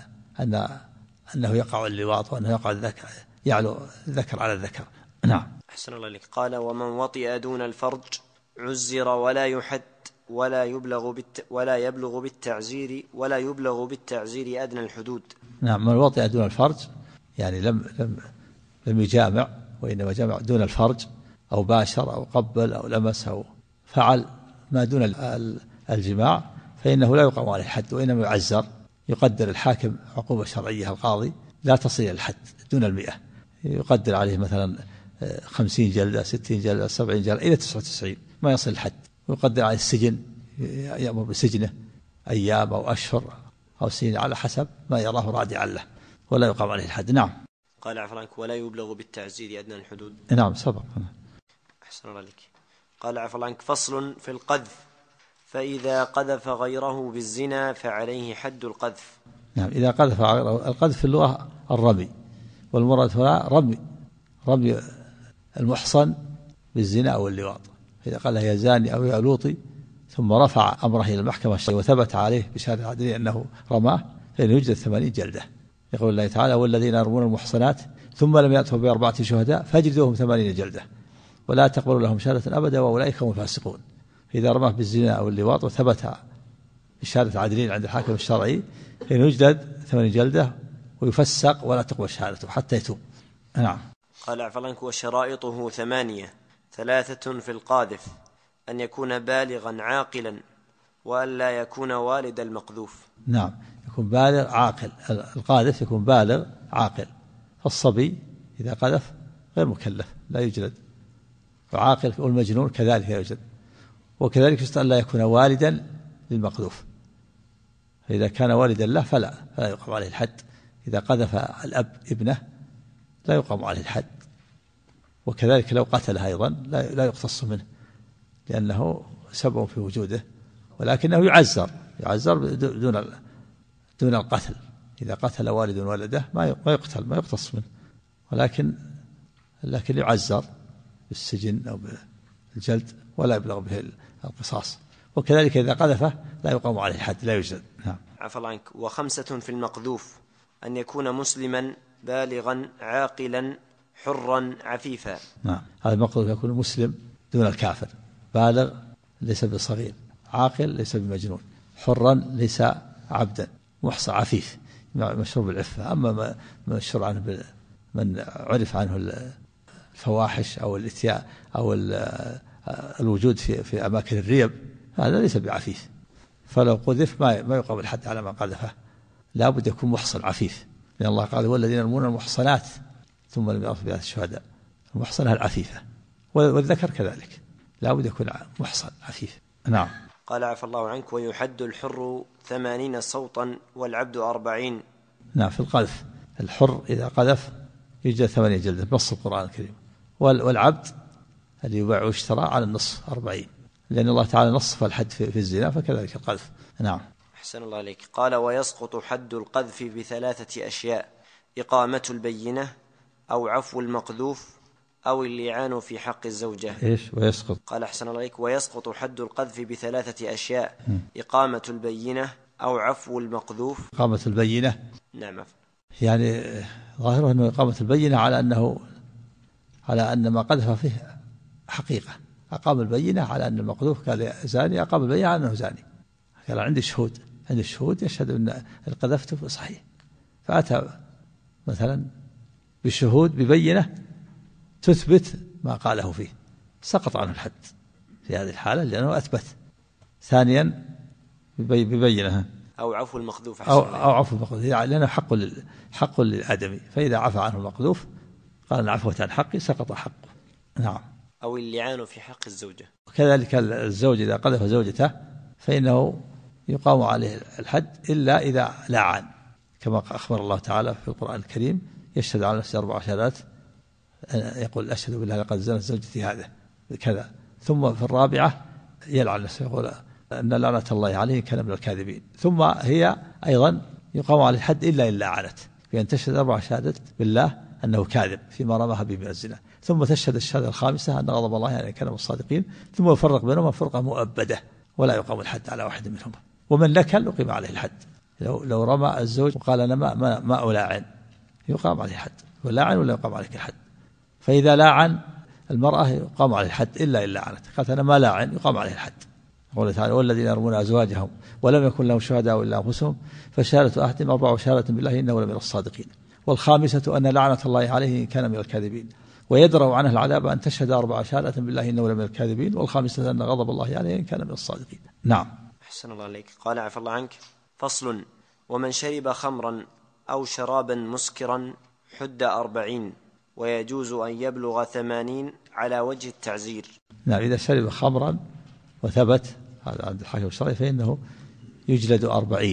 أنه يقع اللواط، وأنه يقع يعلو الذكر على الذكر. نعم. أحسن الله عليك. قال: ومن وطئ دون الفرج عزر ولا يحد ولا يبلغ بالتعزير أدنى الحدود. نعم. من وطئ دون الفرج يعني لم يجامع، وإنما جامع دون الفرج، أو باشر أو قبل أو لمس أو فعل ما دون الجماع، فإنه لا يقام عليه الحد، وإنما يعزر. يقدر الحاكم عقوبة شرعية، القاضي لا تصل إلى الحد دون 100، يقدر عليه مثلا 50 جلدة 60 جلدة 70 جلدة إلى 99 ما يصل الحد، ويقدر عليه السجن، يأمر بسجنه أيام أو أشهر أو سنين على حسب ما يراه رادعا له، ولا يقام عليه الحد. نعم. قال عفرانك: ولا يبلغ بالتعزير أدنى الحدود. نعم سبق. أحسن الله عليك. قال عفرانك: فصل في القذف: فإذا قذف غيره بالزنا فعليه حد القذف. نعم. إذا قذف غيره، القذف في اللغة الرمي، والمراد هنا رمي المحصن بالزنا أو اللواط. إذا قال يا زاني أو يا لوطي ثم رفع أمره إلى المحكمة وثبت عليه بشهادة عدلية أنه رماه، فإنه يجلد 80 جلدة. يقول الله تعالى: والذين يرمون المحصنات ثم لم يأتوا ب4 شهداء فاجلدوهم 80 جلدة ولا تقبلوا لهم شهادة أبدا وأولئك هم الفاسقون. إذا رماه بالزنا أو اللواط وثبت بشهادة عدلين عند الحاكم الشرعي فإنه يجلد 80 جلدة ويفسق ولا تقبل شهادته حتى يتوب. نعم. قال عفلانك: وشرائطه 8: 3 في القاذف: أن يكون بالغا عاقلا، وأن لا يكون والد المقذوف. نعم. يكون بالغ عاقل، القاذف يكون بالغ عاقل. الصبي إذا قذف غير مكلف لا يجلد، وعاقل والمجنون كذلك لا يجلد. وكذلك يشترط أن لا يكون والدا للمقذوف، فإذا كان والدا له فلا يقام عليه الحد. إذا قذف الأب ابنه لا يقام عليه الحد، وكذلك لو قتله أيضا لا يقتص منه لأنه سبب في وجوده، ولكنه يعزر دون القتل. إذا قتل والد ولده ما يقتل، ما يقتص منه، لكن يعزر بالسجن أو بالجلد ولا يبلغ به القصاص. وكذلك إذا قذفه لا يقام عليه الحد، لا يجلد. نعم. عفى الله عنك. وخمسة في المقذوف: أن يكون مسلما بالغا عاقلا حرا عفيفا. نعم، هذا المقذوف يكون مسلم دون الكافر، بالغ ليس بصغير، عاقل ليس بمجنون، حرا ليس عبدا، محصى عفيف مشروب العفة. أما ما مشهور عنه من عرف عنه الفواحش أو الاتياء أو الوجود في أماكن الريب، هذا ليس بعفيف، فلو قذف ما يقام الحد على من قذفه، لا بد يكون محصن عفيف، لأن الله قال والذين يرمون المحصنات ثم لم يأتوا بآيات الشهداء. المحصنة العفيفة، والذكر كذلك لا بد يكون محصن عفيف. نعم. قال عفى الله عنك: ويحد الحر 80 صوتا والعبد 40. نعم، في القذف الحر إذا قذف يجلد 8 جلدة بنص القرآن الكريم، والعبد اللي يباع ويشترى على النصف 40، لأن الله تعالى نصف الحد في الزنا، فكذلك القذف. نعم. أحسن الله عليك. قال: ويسقط حد القذف بثلاثة أشياء: إقامة البينة أو عفو المقذوف أو اللعان في حق الزوجة. إيش ويسقط؟ قال: أحسن الله عليك: ويسقط حد القذف بثلاثة أشياء: إقامة البينة أو عفو المقذوف. إقامة البينة، نعم، يعني ظاهره أنه إقامة البينة على أن ما قذف فيه حقيقة. أقام البينة على أن المقذوف قال زاني، أقام البينة على أنه زاني، قال عندي الشهود يشهد أن قذفته صحيح، فأتى مثلا بشهود ببينة تثبت ما قاله فيه، سقط عنه الحد في هذه الحالة لأنه أثبت. ثانيا ببينة أو عفو المقذوف، أو عفو المقذوف، يعني لأنه حق للآدمي، فإذا عفى عنه المقذوف قال عفوة عن حقي سقط حقه. نعم. أو اللعان في حق الزوجة. وكذلك الزوج إذا قذف زوجته فإنه يقام عليه الحد إلا إذا لعن، كما أخبر الله تعالى في القرآن الكريم: يشهد على نفسه 4 شهادات، يقول أشهد بالله لقد زنت زوجتي هذا كذا، ثم في الرابعة يلعن نفسه، يقول أن لعنة الله عليه كان من الكاذبين. ثم هي أيضا يقام عليه الحد إلا إن لعنت، بأن تشهد 4 شهادات بالله أنه كاذب فيما رماها به من الزنا، ثم تشهد الشهادة الخامسة أن غضب الله يعني كان من الصادقين، ثم يفرق بينهما فرقة مؤبدة ولا يقام الحد على واحد منهما. ومن نكل أقيم عليه الحد، لو رمى الزوج وقال أنا ما ألاعن يقام عليه الحد، ولاعن ولا يقام عليك الحد. فإذا لاعن المرأة يقام عليه الحد إلا إن لعنت، قالت أنا ما لاعن يقام عليه الحد. قوله تعالى: والذين يرمون أزواجهم ولم يكن لهم شهداء إلا أنفسهم فشهادة أحدهم 4 شهادة بالله إنه لمن الصادقين، والخامسة أن لعنة الله عليه إن كان من الكاذبين، ويدرأ عنه العذاب أن تشهد 4 شهادة بالله إنه لمن الكاذبين، والخامسة أن غضب الله عليه إن كان من الصادقين. نعم. أحسن الله عليك. قال عفى الله عنك: فصل: ومن شرب خمرا أو شرابا مسكرا حد 40، ويجوز أن يبلغ 80 على وجه التعزير. نعم، إذا شرب خمرا وثبت هذا عند الحاكم الشرعي فإنه يجلد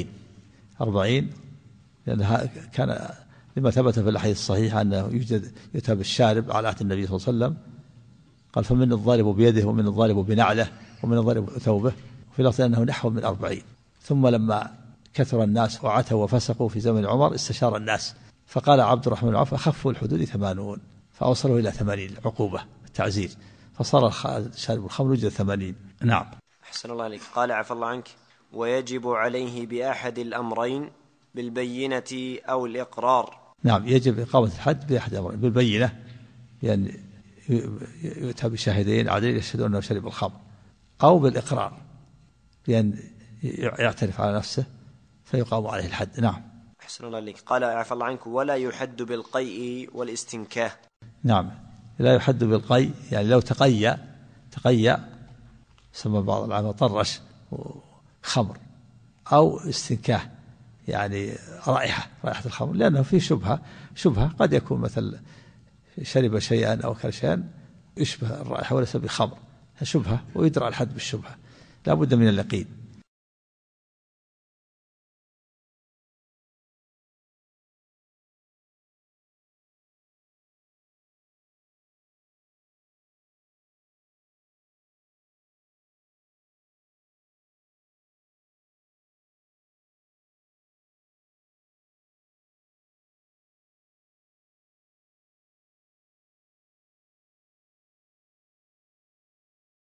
40، لأنها كان لما ثبت في الأحاديث الصحيحة أنه يتاب الشارب على عهد النبي صلى الله عليه وسلم، قال: فمن الضارب بيده ومن الضارب بنعله ومن الضارب ثوبه، وفي لفظ أنه نحو من 40. ثم لما كثر الناس وعتوا وفسقوا في زمن عمر استشار الناس، فقال عبد الرحمن بن عوف: أخف الحدود 80، فأوصلوا إلى 80 عقوبة التعزير، فصار شارب الخمر يجلد 80. نعم. أحسن الله عليك. قال عفى الله عنك: ويجب عليه بأحد الأمرين: بالبينة أو الإقرار. نعم، يجب إقامة الحد بأحد الأمرين: بالبينة، يعني يؤتى بشاهدين عادلين يشهدون أنه شرب الخمر، أو بالإقرار، بأن يعترف على نفسه فيقام عليه الحد. نعم. أحسن الله عليك. قال عفى الله عنك: ولا يحد بالقيء والاستنكاه. نعم، لا يحد بالقيء، يعني لو تقيأ سمى بعض العلماء طرش خمر، أو استنكاه يعني رائحة الخمر، لأنه في شبهة قد يكون مثل شرب شيئا أو أكل شيئا يشبه الرائحة وليس بخمر، شبهة ويدرى الحد بالشبهة، لا بد من اليقين.